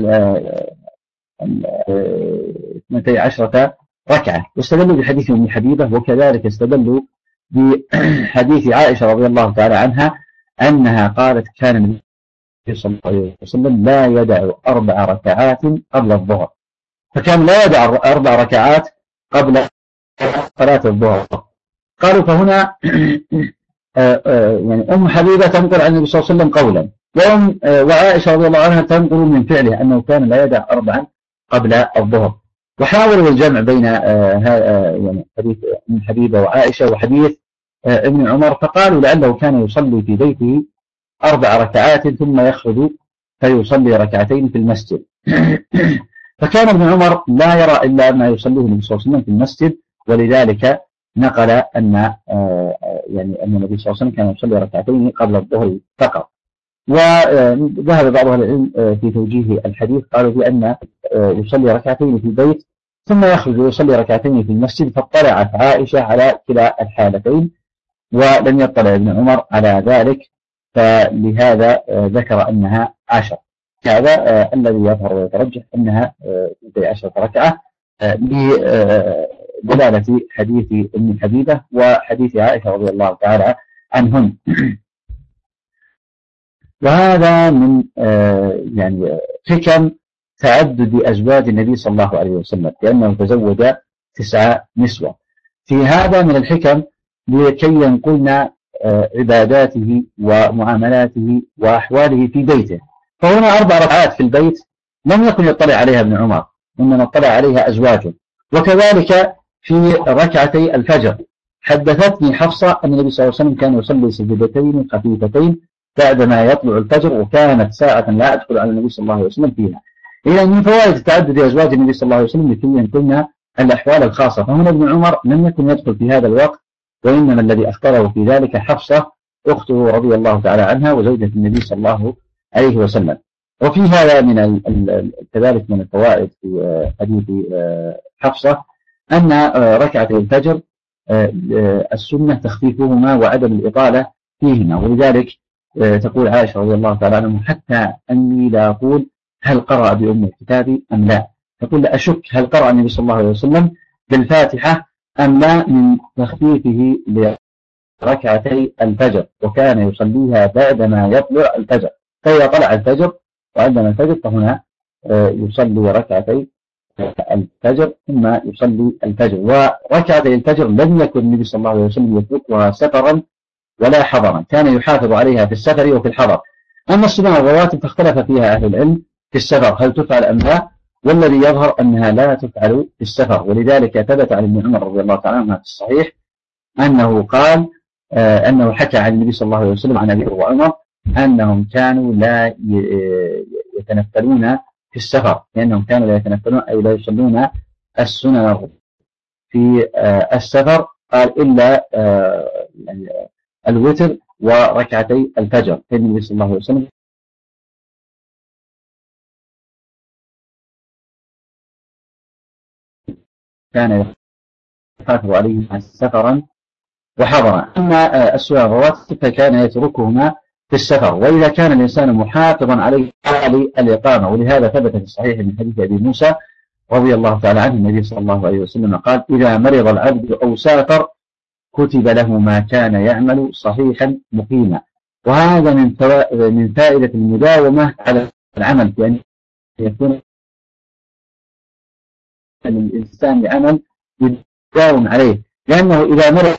12 ركعة واستدلوا بحديث أم حبيبة، وكذلك استدلوا بحديث عائشة رضي الله تعالى عنها أنها قالت كان النبي صلى الله عليه وسلم لا يدع 4 ركعات قبل الظهر، فكان لا يدع 4 ركعات قبل صلاة الظهر. قالوا فهنا يعني أم حبيبة تنقل عن النبي صلى الله عليه وسلم قولا، وعائشة رضي الله عنها تنقل من فعله أنه كان لا يدع أربعا قبل الظهر. وحاولوا الجمع بين يعني حديث أم حبيبة وعائشة وحديث ابن عمر، فقالوا لعله كان يصلي في بيته 4 ركعات ثم يخرج فيصلي ركعتين في المسجد. فكان ابن عمر لا يرى إلا ما يصليه النبي صلى الله عليه وسلم في المسجد، ولذلك نقل أن يعني أن النبي صلى الله عليه وسلم كان يصلي ركعتين قبل الظهر فقط. وذهب بعض أهل العلم في توجيه الحديث، قالوا بأن يصلي ركعتين في البيت ثم يخرج ويصلي ركعتين في المسجد، فاطلعت عائشة على كلا الحالتين ولم يطلع ابن عمر على ذلك، فلهذا ذكر أنها 10. هذا الذي يظهر ويترجح أنها 12 ركعة بدلالة حديث أم حبيبة وحديث عائشة رضي الله تعالى عنهم. وهذا من يعني حكم تعدد أزواج النبي صلى الله عليه وسلم، لأنه تزوج 9 نسوة. في هذا من الحكم لكي ينقلنا عباداته ومعاملاته وأحواله في بيته. فهنا 4 ركعات في البيت لم يكن يطلع عليها ابن عمر، إنما اطلع عليها أزواجه. وكذلك في ركعتي الفجر حدثتني حفصة أن النبي صلى الله عليه وسلم كان يصلي سجدتين خفيفتين بعدما يطلع الفجر، وكانت ساعة لا أدخل على النبي صلى الله عليه وسلم فيها. إذا من فوائد تعدد أزواج النبي صلى الله عليه وسلم لكي ينقلنا الأحوال الخاصة. فهنا ابن عمر لم يكن يدخل في هذا الوقت، وإنما الذي أخبره في ذلك حفصة أخته رضي الله تعالى عنها وزوجة النبي صلى الله عليه وسلم. وفي هذا من كذلك من الفوائد في حديث حفصة أن ركعتي الفجر السنة تخفيفهما وعدم الإطالة فيهما، ولذلك تقول عائشة رضي الله تعالى عنها حتى أني لا أقول هل قرأ بأم الكتاب أم لا، تقول لا أشك هل قرأ النبي صلى الله عليه وسلم بالفاتحة أم لا من تخفيفه لركعتي الفجر، وكان يصليها بعدما يطلع الفجر. فإذا طلع الفجر وعندما الفجر فهنا يصلي ركعتي الفجر ثم يصلي الفجر. وركعتي الفجر لم يكن النبي صلى الله عليه وسلم يتركها سفرا ولا حضرا، كان يحافظ عليها في السفر وفي الحضر. أما السنن الرواتب فاختلف فيها أهل العلم في السفر هل تفعل أم لا، والذي يظهر أنها لا تفعل في السفر. ولذلك ثبت عن ابن عمر رضي الله تعالى عنه في الصحيح أنه قال أنه حكى عن النبي صلى الله عليه وسلم عن أبي وعمر أنهم كانوا لا يتنفلون في السفر، لأنهم كانوا لا يتنفلون أي لا يصلون السنن في السفر، قال إلا الوتر وركعتي الفجر. النبي صلى الله عليه وسلم كان يحافظ عليهما سفرا وحضرا. أما السنن الرواتب فكان يتركهما في السفر، وإذا كان الإنسان محافظا عليه حال الإقامة. ولهذا ثبت في الصحيح من حديث أبي موسى رضي الله تعالى عنه النبي صلى الله عليه وسلم قال إذا مرض العبد أو سافر كتب له ما كان يعمل صحيحا مقيما. وهذا من فائدة المداومة على العمل، بأن يكون الإنسان بعمل يداوم عليه، لأنه إذا مرض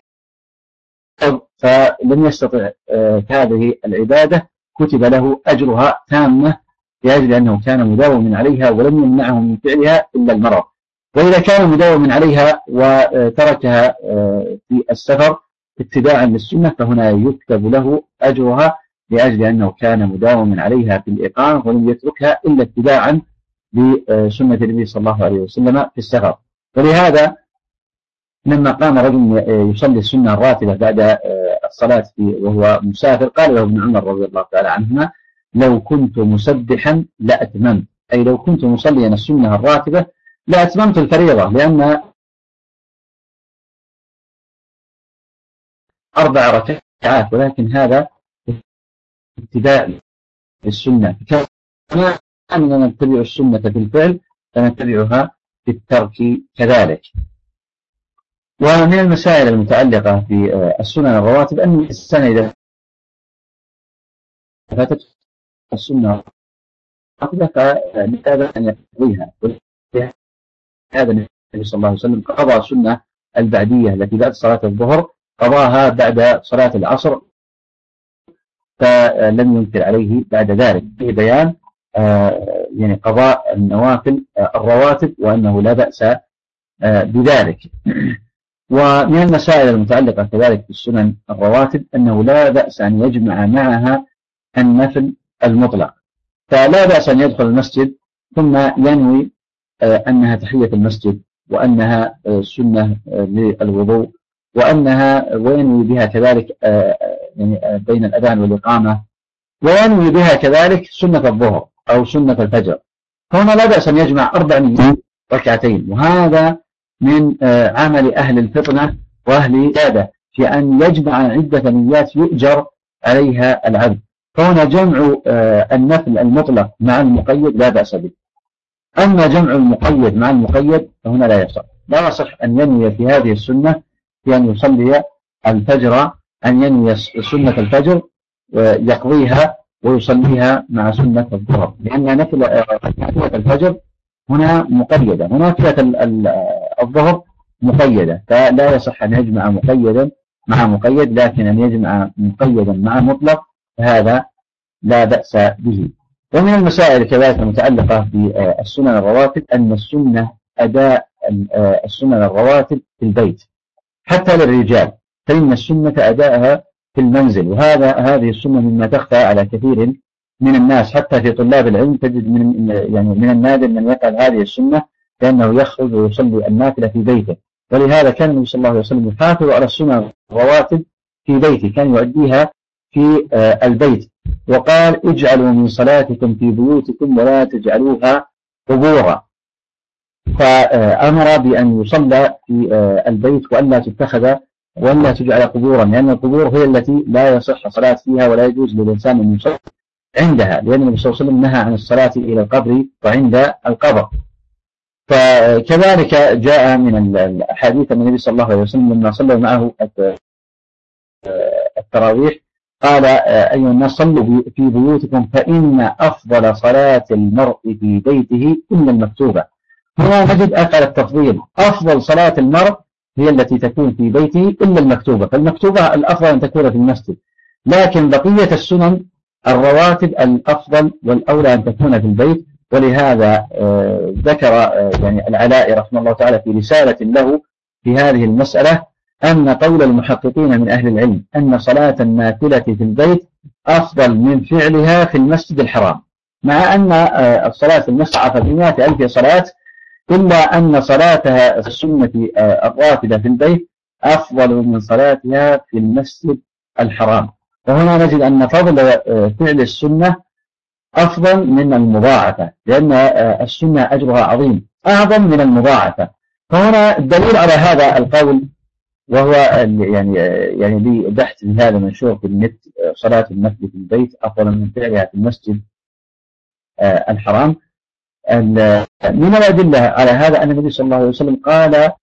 فلم يستطع هذه العبادة كتب له أجرها تامة لأجل أنه كان مداوما عليها ولم يمنعه من فعلها إلا المرض. وإذا كان مداوما عليها وتركها في السفر اتباعا للسنة فهنا يكتب له أجرها لأجل أنه كان مداوما عليها في الإقامة ولم يتركها إلا اتباعا لسنة النبي صلى الله عليه وسلم في السفر. ولهذا لما قام رجل يصلي السنة الراتبة بعد الصلاة وهو مسافر قال له ابن عمر رضي الله تعالى عنهما لو كنت مسبحا لأتممت، أي لو كنت مصليا السنة الراتبة لأتممت الفريضة، لأن 4 ركعات، ولكن هذا اتباع للسنة كما أننا نتبع السنة في الفعل فنتبعها في الترك كذلك. ومن المسائل المتعلقة في السنن الرواتب أن الإنسان إذا فاتت السنة الراتبة فلابد أن يقضيها. هذا النبي صلى الله عليه وسلم قضى سنة البعدية التي بعد صلاة الظهر قضاها بعد صلاة العصر، فلم ينكر عليه بعد ذلك، في بيان يعني قضاء النوافل الرواتب وأنه لا بأس بذلك. ومن المسائل المتعلقة كذلك بالسنن الرواتب أنه لا بأس أن يجمع معها النفل المطلق، فلا بأس أن يدخل المسجد ثم ينوي أنها تحية المسجد وأنها سنة للوضوء وينوي بها كذلك يعني بين الأذان والإقامة، وينوي بها كذلك سنة الظهر أو سنة الفجر، هنا لا بأس أن يجمع 4 ركعتين. وهذا من عمل أهل الفطنة وأهل العبادة في أن يجمع عدة نيات يؤجر عليها العبد، فهنا جمع النفل المطلق مع المقيد لا بأس به. أما جمع المقيد مع المقيد فهنا لا يصح أن ينوي في هذه السنة في أن يصلي الفجر أن ينوي سنة الفجر ويقضيها ويصليها مع سنة الظهر، لأن نفلة الفجر هنا مقيدة، هنا نفلة الظهر مقيدة، فلا يصح أن يجمع مقيدا مع مقيد، لكن أن يجمع مقيدا مع مطلق فهذا لا بأس به. ومن المسائل كذلك المتعلقة بالسنن الرواتب أن السنة أداء السنن الرواتب في البيت حتى للرجال، فإن السنة أداءها في المنزل، هذه السنة مما تخفى على كثير من الناس، حتى في طلاب العلم تجد من النادر من يفعل هذه السنة لأنه يخرج ويصلي النافلة في بيته، ولهذا كان النبي صلى الله عليه وسلم يحافظ على السنن الرواتب في بيته، كان يؤديها في البيت، وقال اجعلوا من صلاتكم في بيوتكم ولا تجعلوها قبورا، فأمر بأن يصلى في البيت وألا تجعل قبورا، لأن القبور هي التي لا يصح الصلاة فيها ولا يجوز للإنسان أن يصلي عندها، لأن النبي صلى الله عليه وسلم نهى عن الصلاة إلى القبر وعند القبر. فكذلك جاء من الأحاديث أن النبي صلى الله عليه وسلم لما صلوا معه التراويح قال أيها الناس صلوا في بيوتكم فإن أفضل صلاة المرء في بيته إلا المكتوبة. هنا نجد أفعل التفضيل، أفضل صلاة المرء هي التي تكون في بيته إلا المكتوبة، فالمكتوبة الأفضل أن تكون في المسجد، لكن بقية السنن الرواتب الأفضل والأولى أن تكون في البيت. ولهذا ذكر يعني العلاء رحمه الله تعالى في رسالة له في هذه المسألة أن قول المحققين من أهل العلم أن صلاة النافلة في البيت أفضل من فعلها في المسجد الحرام، مع أن الصلاة في المسجد ب100,000 صلاة، إلا أن صلاتها السنة الراتبة في البيت أفضل من صلاتها في المسجد الحرام. وهنا نجد أن فضل فعل السنة أفضل من المضاعفة، لأن السنة أجرها عظيم أعظم من المضاعفة. فهنا الدليل على هذا القول، وهو يعني لي بحث من هذا منشور في النت، صلاة النفل في البيت أفضل من فعلها في المسجد الحرام. من الأدلة على هذا أن النبي صلى الله عليه وسلم قال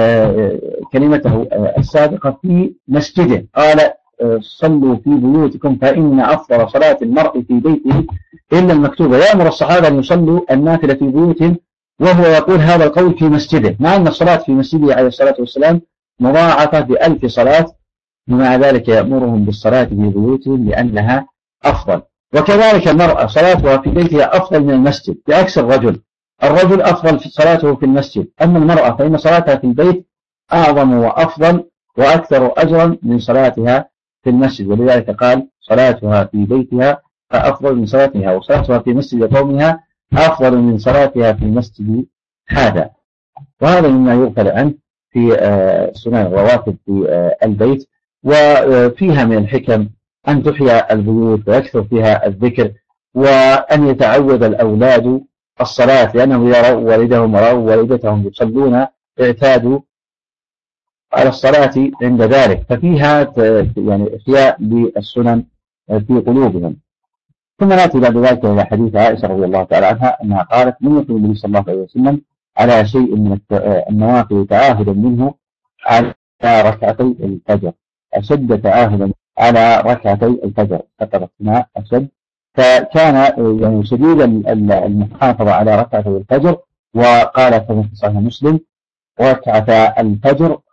كلمته السابقة في مسجده، قال صلوا في بيوتكم فإن أفضل صلاة المرء في بيته إلا المكتوبة، يأمر الصحابة أن يصلوا النافلة في بيوتهم، وهو يقول هذا القول في مسجده، مع أن الصلاة في مسجده عليه الصلاة والسلام مضاعفة ب1000 صلاة، ومع ذلك يأمرهم بالصلاة في بيوتهم لأنها أفضل. وكذلك المرأة صلاتها في بيتها أفضل من المسجد بعكس الرجل أفضل في صلاته في المسجد، أما المرأة فإن صلاتها في البيت أعظم وأفضل وأكثر أجرا من صلاتها في المسجد، ولذلك قال صلاتها في بيتها أفضل من صلاتها، وصلاتها في مسجد قومها أفضل من صلاتها في مسجد هذا. وهذا مما يغفل عنه في سنن الرواتب في البيت. وفيها من الحكم أن تحيا البيوت ويكثر فيها الذكر، وأن يتعود الأولاد الصلاة، لأنهم يروا والدهم ورأوا والدتهم يصلون اعتادوا على الصلاة عند ذلك، ففيها يعني إحياء بالسنن في قلوبهم. ثم نأتي بعد ذلك إلى حديث عائشة رضي الله تعالى عنها أنها قالت من يكون النبي صلى الله عليه وسلم على شيء من النوافل تعاهدا منه على ركعتي الفجر، أشد تعاهدا على ركعتي الفجر، فتركنا أشد، فكان يعني شديد المحافظة على ركعتي الفجر. وقال كما في صحيح مسلم ركعتا الفجر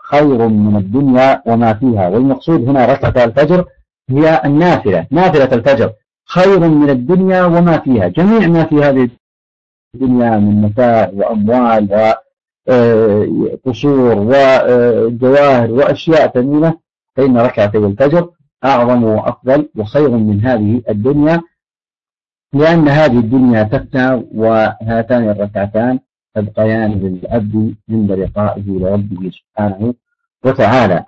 خير من الدنيا وما فيها. والمقصود هنا ركعة الفجر هي النافلة، نافلة الفجر خير من الدنيا وما فيها، جميع ما في هذه الدنيا من متاع وأموال وقصور وجواهر وأشياء ثمينة، فإن ركعتي الفجر أعظم وأفضل وخير من هذه الدنيا، لأن هذه الدنيا تفنى وهاتان الركعتان تبقيان للعبد عند لقائه لربه سبحانه وتعالى.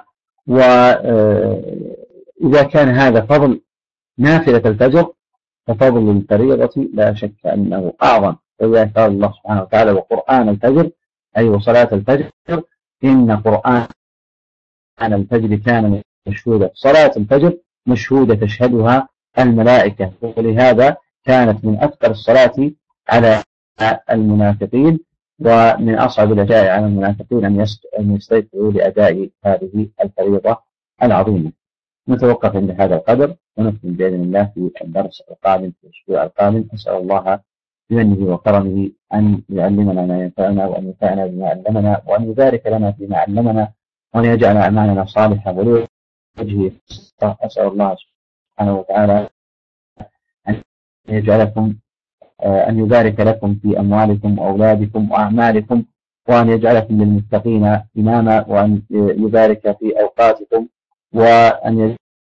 وإذا كان هذا فضل نافلة الفجر ففضل الفريضة لا شك أنه أعظم. وإذا قال الله سبحانه وتعالى وقرآن الفجر أي وصلاة الفجر إن قرآن الفجر كان مشهودا، صلاة الفجر مشهودة تشهدها الملائكة، ولهذا كانت من أثقل الصلاة على المنافقين، ومن أصعب الأشياء على المنافقين أن يستيقظوا لأداء هذه الفريضة العظيمة. نتوقف عند هذا القدر ونكمل بإذن الله في الدرس القادم في الأسبوع القادم. أسأل الله بمنه وكرمه أن يعلمنا ما ينفعنا وأن ينفعنا بما علمنا وأن يبارك لنا فيما علمنا وأن يجعل أعمالنا صالحة ولوجهه. أسأل الله سبحانه وتعالى أن يجعلكم أن يبارك لكم في أموالكم وأولادكم وأعمالكم، وأن يجعلكم للمتقين إماما، وأن يبارك في أوقاتكم، وأن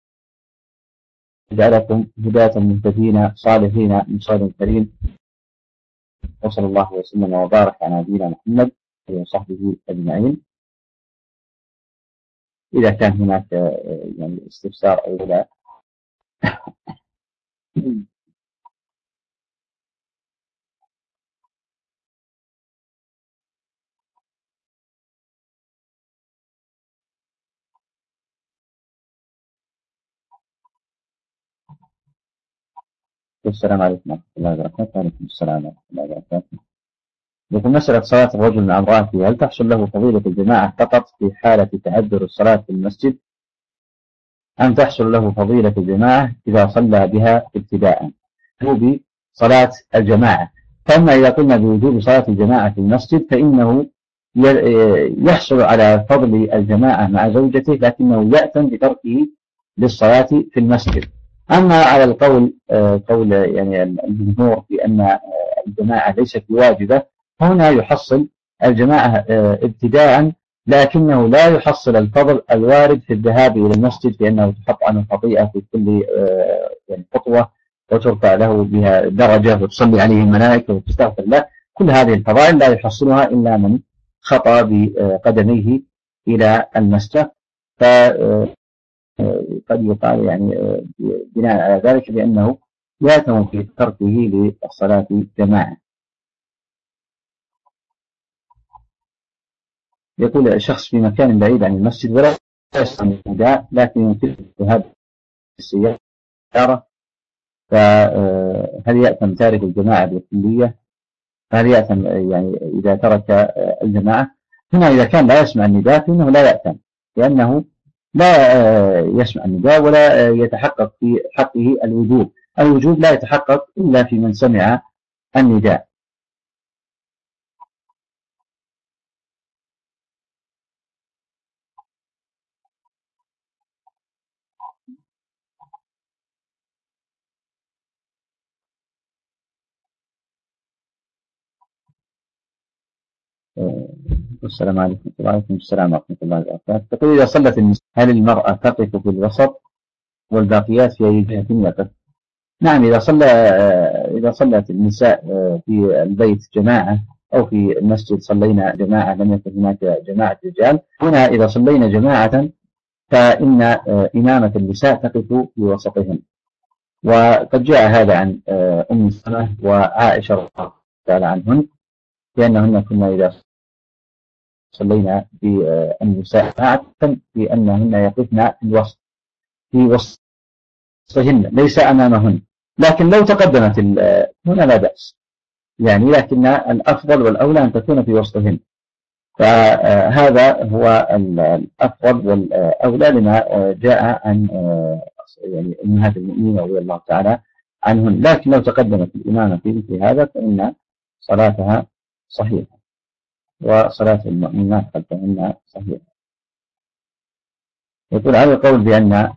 يجعلكم هداة مهتدين صالحين من صالح كريم. وصلى الله وسلم وبارك على نبينا محمد وصحبه أجمعين. إذا كان هناك يعني استفسار أو لا. السلام عليكم ورحمة الله وبركاته. وعليكم السلام ورحمة الله وبركاته. يقول مسألة صلاة الرجل مع امرأته هل تحصل له فضيلة الجماعة فقط في حالة تعذر الصلاة في المسجد، أم تحصل له فضيلة الجماعة إذا صلى بها ابتداء؟ وجوب صلاة الجماعة. فأما إذا قلنا بوجوب صلاة الجماعة في المسجد فإنه يحصل على فضل الجماعة مع زوجته، لكنه يأثم بتركه للصلاة في المسجد. أما على القول قول يعني الجمهور بأن الجماعة ليست بواجبة، هنا يحصل الجماعة ابتداء، لكنه لا يحصل الفضل الوارد في الذهاب إلى المسجد، لأنه تحط عنه الخطيئة في كل يعني خطوة، وترفع له بها درجة، وتصلي عليه الملائكة وتستغفر له. كل هذه الفضائل لا يحصلها إلا من خطأ بقدميه إلى المسجد. قد يقال يعني بناء على ذلك بأنه يأثم في تركه للصلاة جماعة. يقول الشخص في مكان بعيد عن المسجد ولا يسمع النداء، لكن يمكنه هذه السيارة، فهل يأثم تارك الجماعة بالكلية؟ هل يأثم يعني إذا ترك الجماعة؟ هنا إذا كان لا يسمع النداء فإنه لا يأثم، لأنه لا يسمع النداء ولا يتحقق في حقه الوجوب. الوجوب لا يتحقق إلا في من سمع النداء. السلام عليكم. وعليكم السلام ورحمة الله وبركاته. تقول إذا صلت النساء هل المرأة تقف في الوسط والباقيات في أي جهة يقف؟ نعم، إذا صلت النساء في البيت جماعة أو في المسجد صلينا جماعة لم يكن هناك جماعة رجال، هنا إذا صلينا جماعة فإن إمامة النساء تقف في وسطهم. وقد جاء هذا عن أم سلمة وعائشة رضي الله تعالى عنهن، لأنهن كنا إذا صلينا بالنساء في أنهن يقفن في وسطهن ليس أمامهن، لكن لو تقدمت هنا لا بأس يعني، لكن الأفضل والأولى أن تكون في وسطهن. فهذا هو الأفضل والأولى لما جاء عن يعني أمهات المؤمنين رضي الله تعالى عنهن. لكن لو تقدمت الإمامة في مثل هذا فإن صلاتها صحيحة، وصلاة المؤمنات خلفهن صحيحة. يقول على القول بأن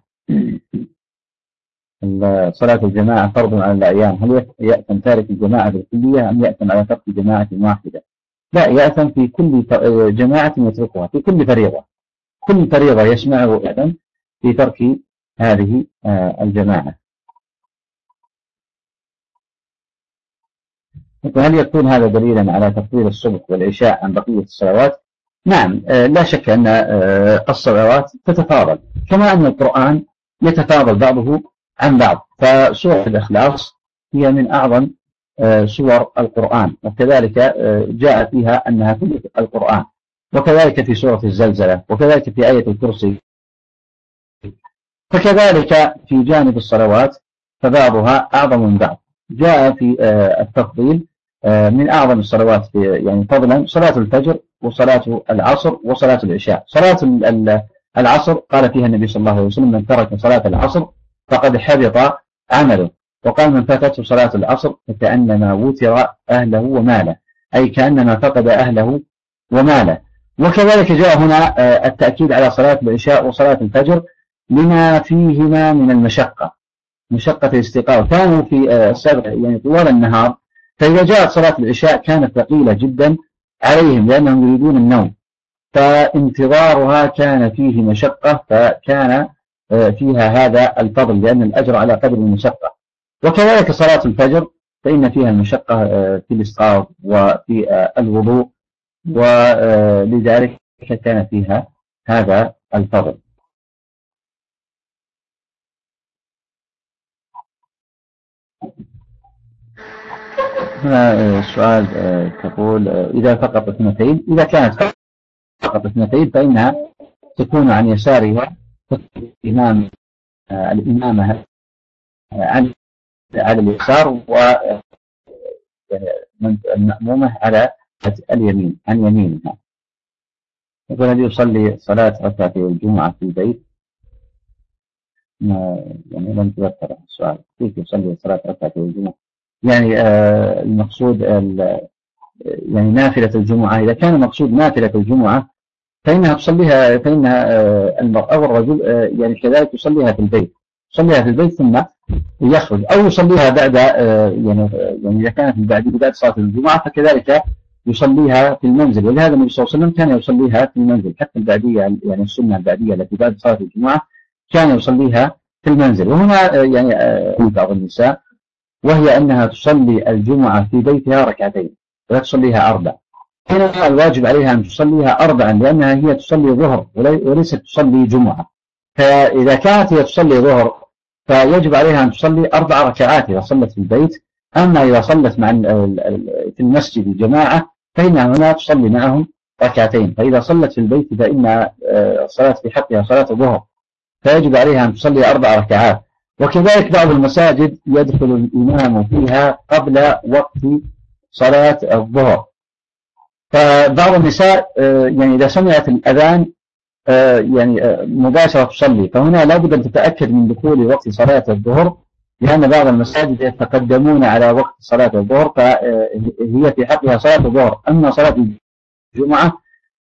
صلاة الجماعة فرض على الأعيان، هل يأثم تارك الجماعة بالكلية أم يأثم على ترك جماعة واحدة؟ لا، يأثم في كل جماعة يتركها، في كل فريضة، كل فريضة يسمعه يأثم في ترك هذه الجماعة. هل يكون هذا دليلا على تفضيل الصبح والعشاء عن بقية الصلوات؟ نعم، لا شك أن الصلوات تتفاضل، كما أن القرآن يتفاضل بعضه عن بعض، فسورة الإخلاص هي من أعظم سور القرآن، وكذلك جاء فيها أنها ثلث القرآن، وكذلك في سورة الزلزلة، وكذلك في آية الكرسي. فكذلك في جانب الصلوات فبعضها أعظم من بعض. جاء في التفضيل من أعظم الصلوات يعني فضلا صلاة الفجر وصلاة العصر وصلاة العشاء. صلاة العصر قال فيها النبي صلى الله عليه وسلم: من ترك صلاة العصر فقد حبط عمله. وقال: من فاتته صلاة العصر فكأنما وتر أهله وماله، أي كأنما فقد أهله وماله. وكذلك جاء هنا التأكيد على صلاة العشاء وصلاة الفجر لما فيهما من المشقة، مشقة الاستيقاظ. كانوا في السابق يعني طوال النهار، فإذا جاءت صلاة العشاء كانت ثقيلة جدا عليهم لأنهم يريدون النوم، فانتظارها كان فيه مشقة، فكان فيها هذا الفضل لأن الأجر على قدر المشقة. وكذلك صلاة الفجر فإن فيها المشقة في الاستيقاظ وفي الوضوء، ولذلك كان فيها هذا الفضل. هنا سؤال تقول: إذا فقط اثنتين، إذا كانت فقط اثنتين فإنها تكون عن يسارها الإمامة على اليسار، والمأمومة على اليمين عن يمينها. يقول: هل يصلي صلاة ركعتي الجمعة في البيت؟ يعني لم تذكر السؤال، كيف يصلي صلاة ركعتي الجمعة؟ يعني المقصود يعني نافلة الجمعة. إذا كان المقصود نافلة الجمعة فإنها تصليها، فإنها المرأة والرجل يعني كذلك يصليها في البيت، يصليها في البيت ثم يخرج، أو يصليها بعد يعني إذا كانت بعد صلاة الجمعة فكذلك يصليها في المنزل. ولهذا النبي صلى الله عليه وسلم كان يصليها في المنزل، حتى البعدية يعني السنة البعدية التي بعد صلاة الجمعة كان يصليها في المنزل. وهنا يعني بعض النساء وهي أنها تصلي الجمعة في بيتها ركعتين ولا تصليها أربع. هنا الواجب عليها أن تصليها أربعا، لأنها هي تصلي ظهر وليست تصلي جمعة. فإذا كانت هي تصلي ظهر فيجب عليها أن تصلي 4 ركعات إذا صلت في البيت. أما إذا صلت مع في المسجد جماعة فإنها هنا تصلي معهم ركعتين. فإذا صلت في البيت فإن الصلاة في حقها صلاة الظهر، فيجب عليها أن تصلي 4 ركعات. وكذلك بعض المساجد يدخل الإمام فيها قبل وقت صلاة الظهر، فبعض النساء يعني إذا سمعت الأذان يعني مباشرة تصلي، فهنا لابد أن تتأكد من دخول وقت صلاة الظهر، لأن بعض المساجد يتقدمون على وقت صلاة الظهر، فهي في حقها صلاة الظهر. أما صلاة الجمعة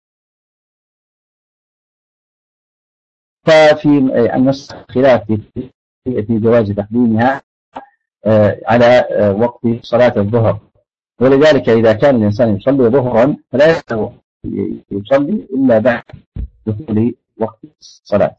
ففي النص خلاف في جواز تقديمها على وقت صلاة الظهر. ولذلك إذا كان الإنسان يصلي ظهرا فلا يصلي إلا بعد دخول وقت الصلاة.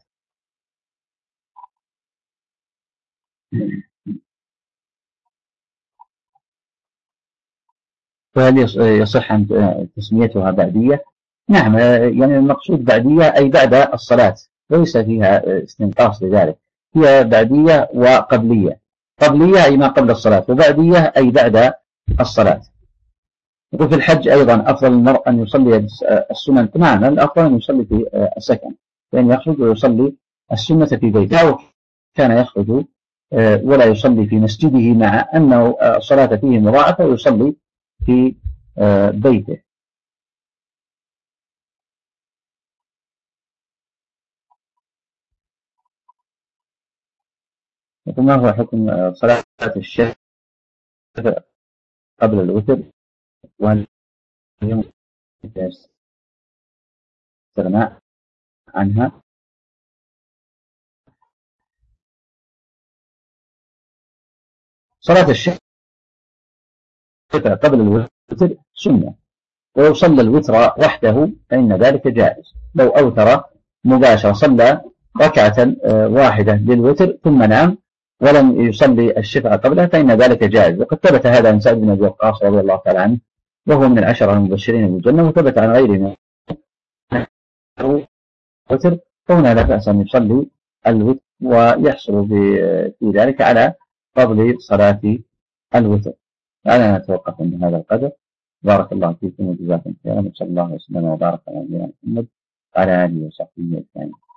فهل يصح أن تسميتها بعدية؟ نعم، يعني المقصود بعدية أي بعد الصلاة، ليس فيها استنقاص لذلك، هي بعدية وقبلية. قبلية أي ما قبل الصلاة، وبعدية أي بعد الصلاة. وفي الحج أيضا أفضل المرء أن يصلي السنن. نعم، الأفضل أن يصلي في السكن، لأن يخرج ويصلي السنة في بيته، كان يخرج ولا يصلي في مسجده، مع أنه الصلاة فيه مضاعفة، ويصلي في بيته. ما هو حكم صلاة الشفع قبل الوتر، وهل يمكن الاستغناء عنها؟ صلاة الشفع قبل الوتر سنة، ولو صلى الوتر وحده فإن ذلك جائز. لو أوتر مباشرة صلى ركعة واحدة للوتر ثم نام ولم يصلي الشفع قبلها فإن ذلك جائز. وقد ثبت هذا عن سعد بن أبي وقاص رضي الله تعالى عنه وهو من العشرة المبشرين بالجنة، وثبت عن غيره الوتر، فهنا لا بأس أن يصلي الوتر ويحصل في ذلك على فضل صلاة الوتر. أنا أتوقف عند هذا القدر. بارك الله فيكم وجزاكم خيرا، وصلى الله وسلم وبارك على نبينا محمد وعلى آله وصحبه أجمعين.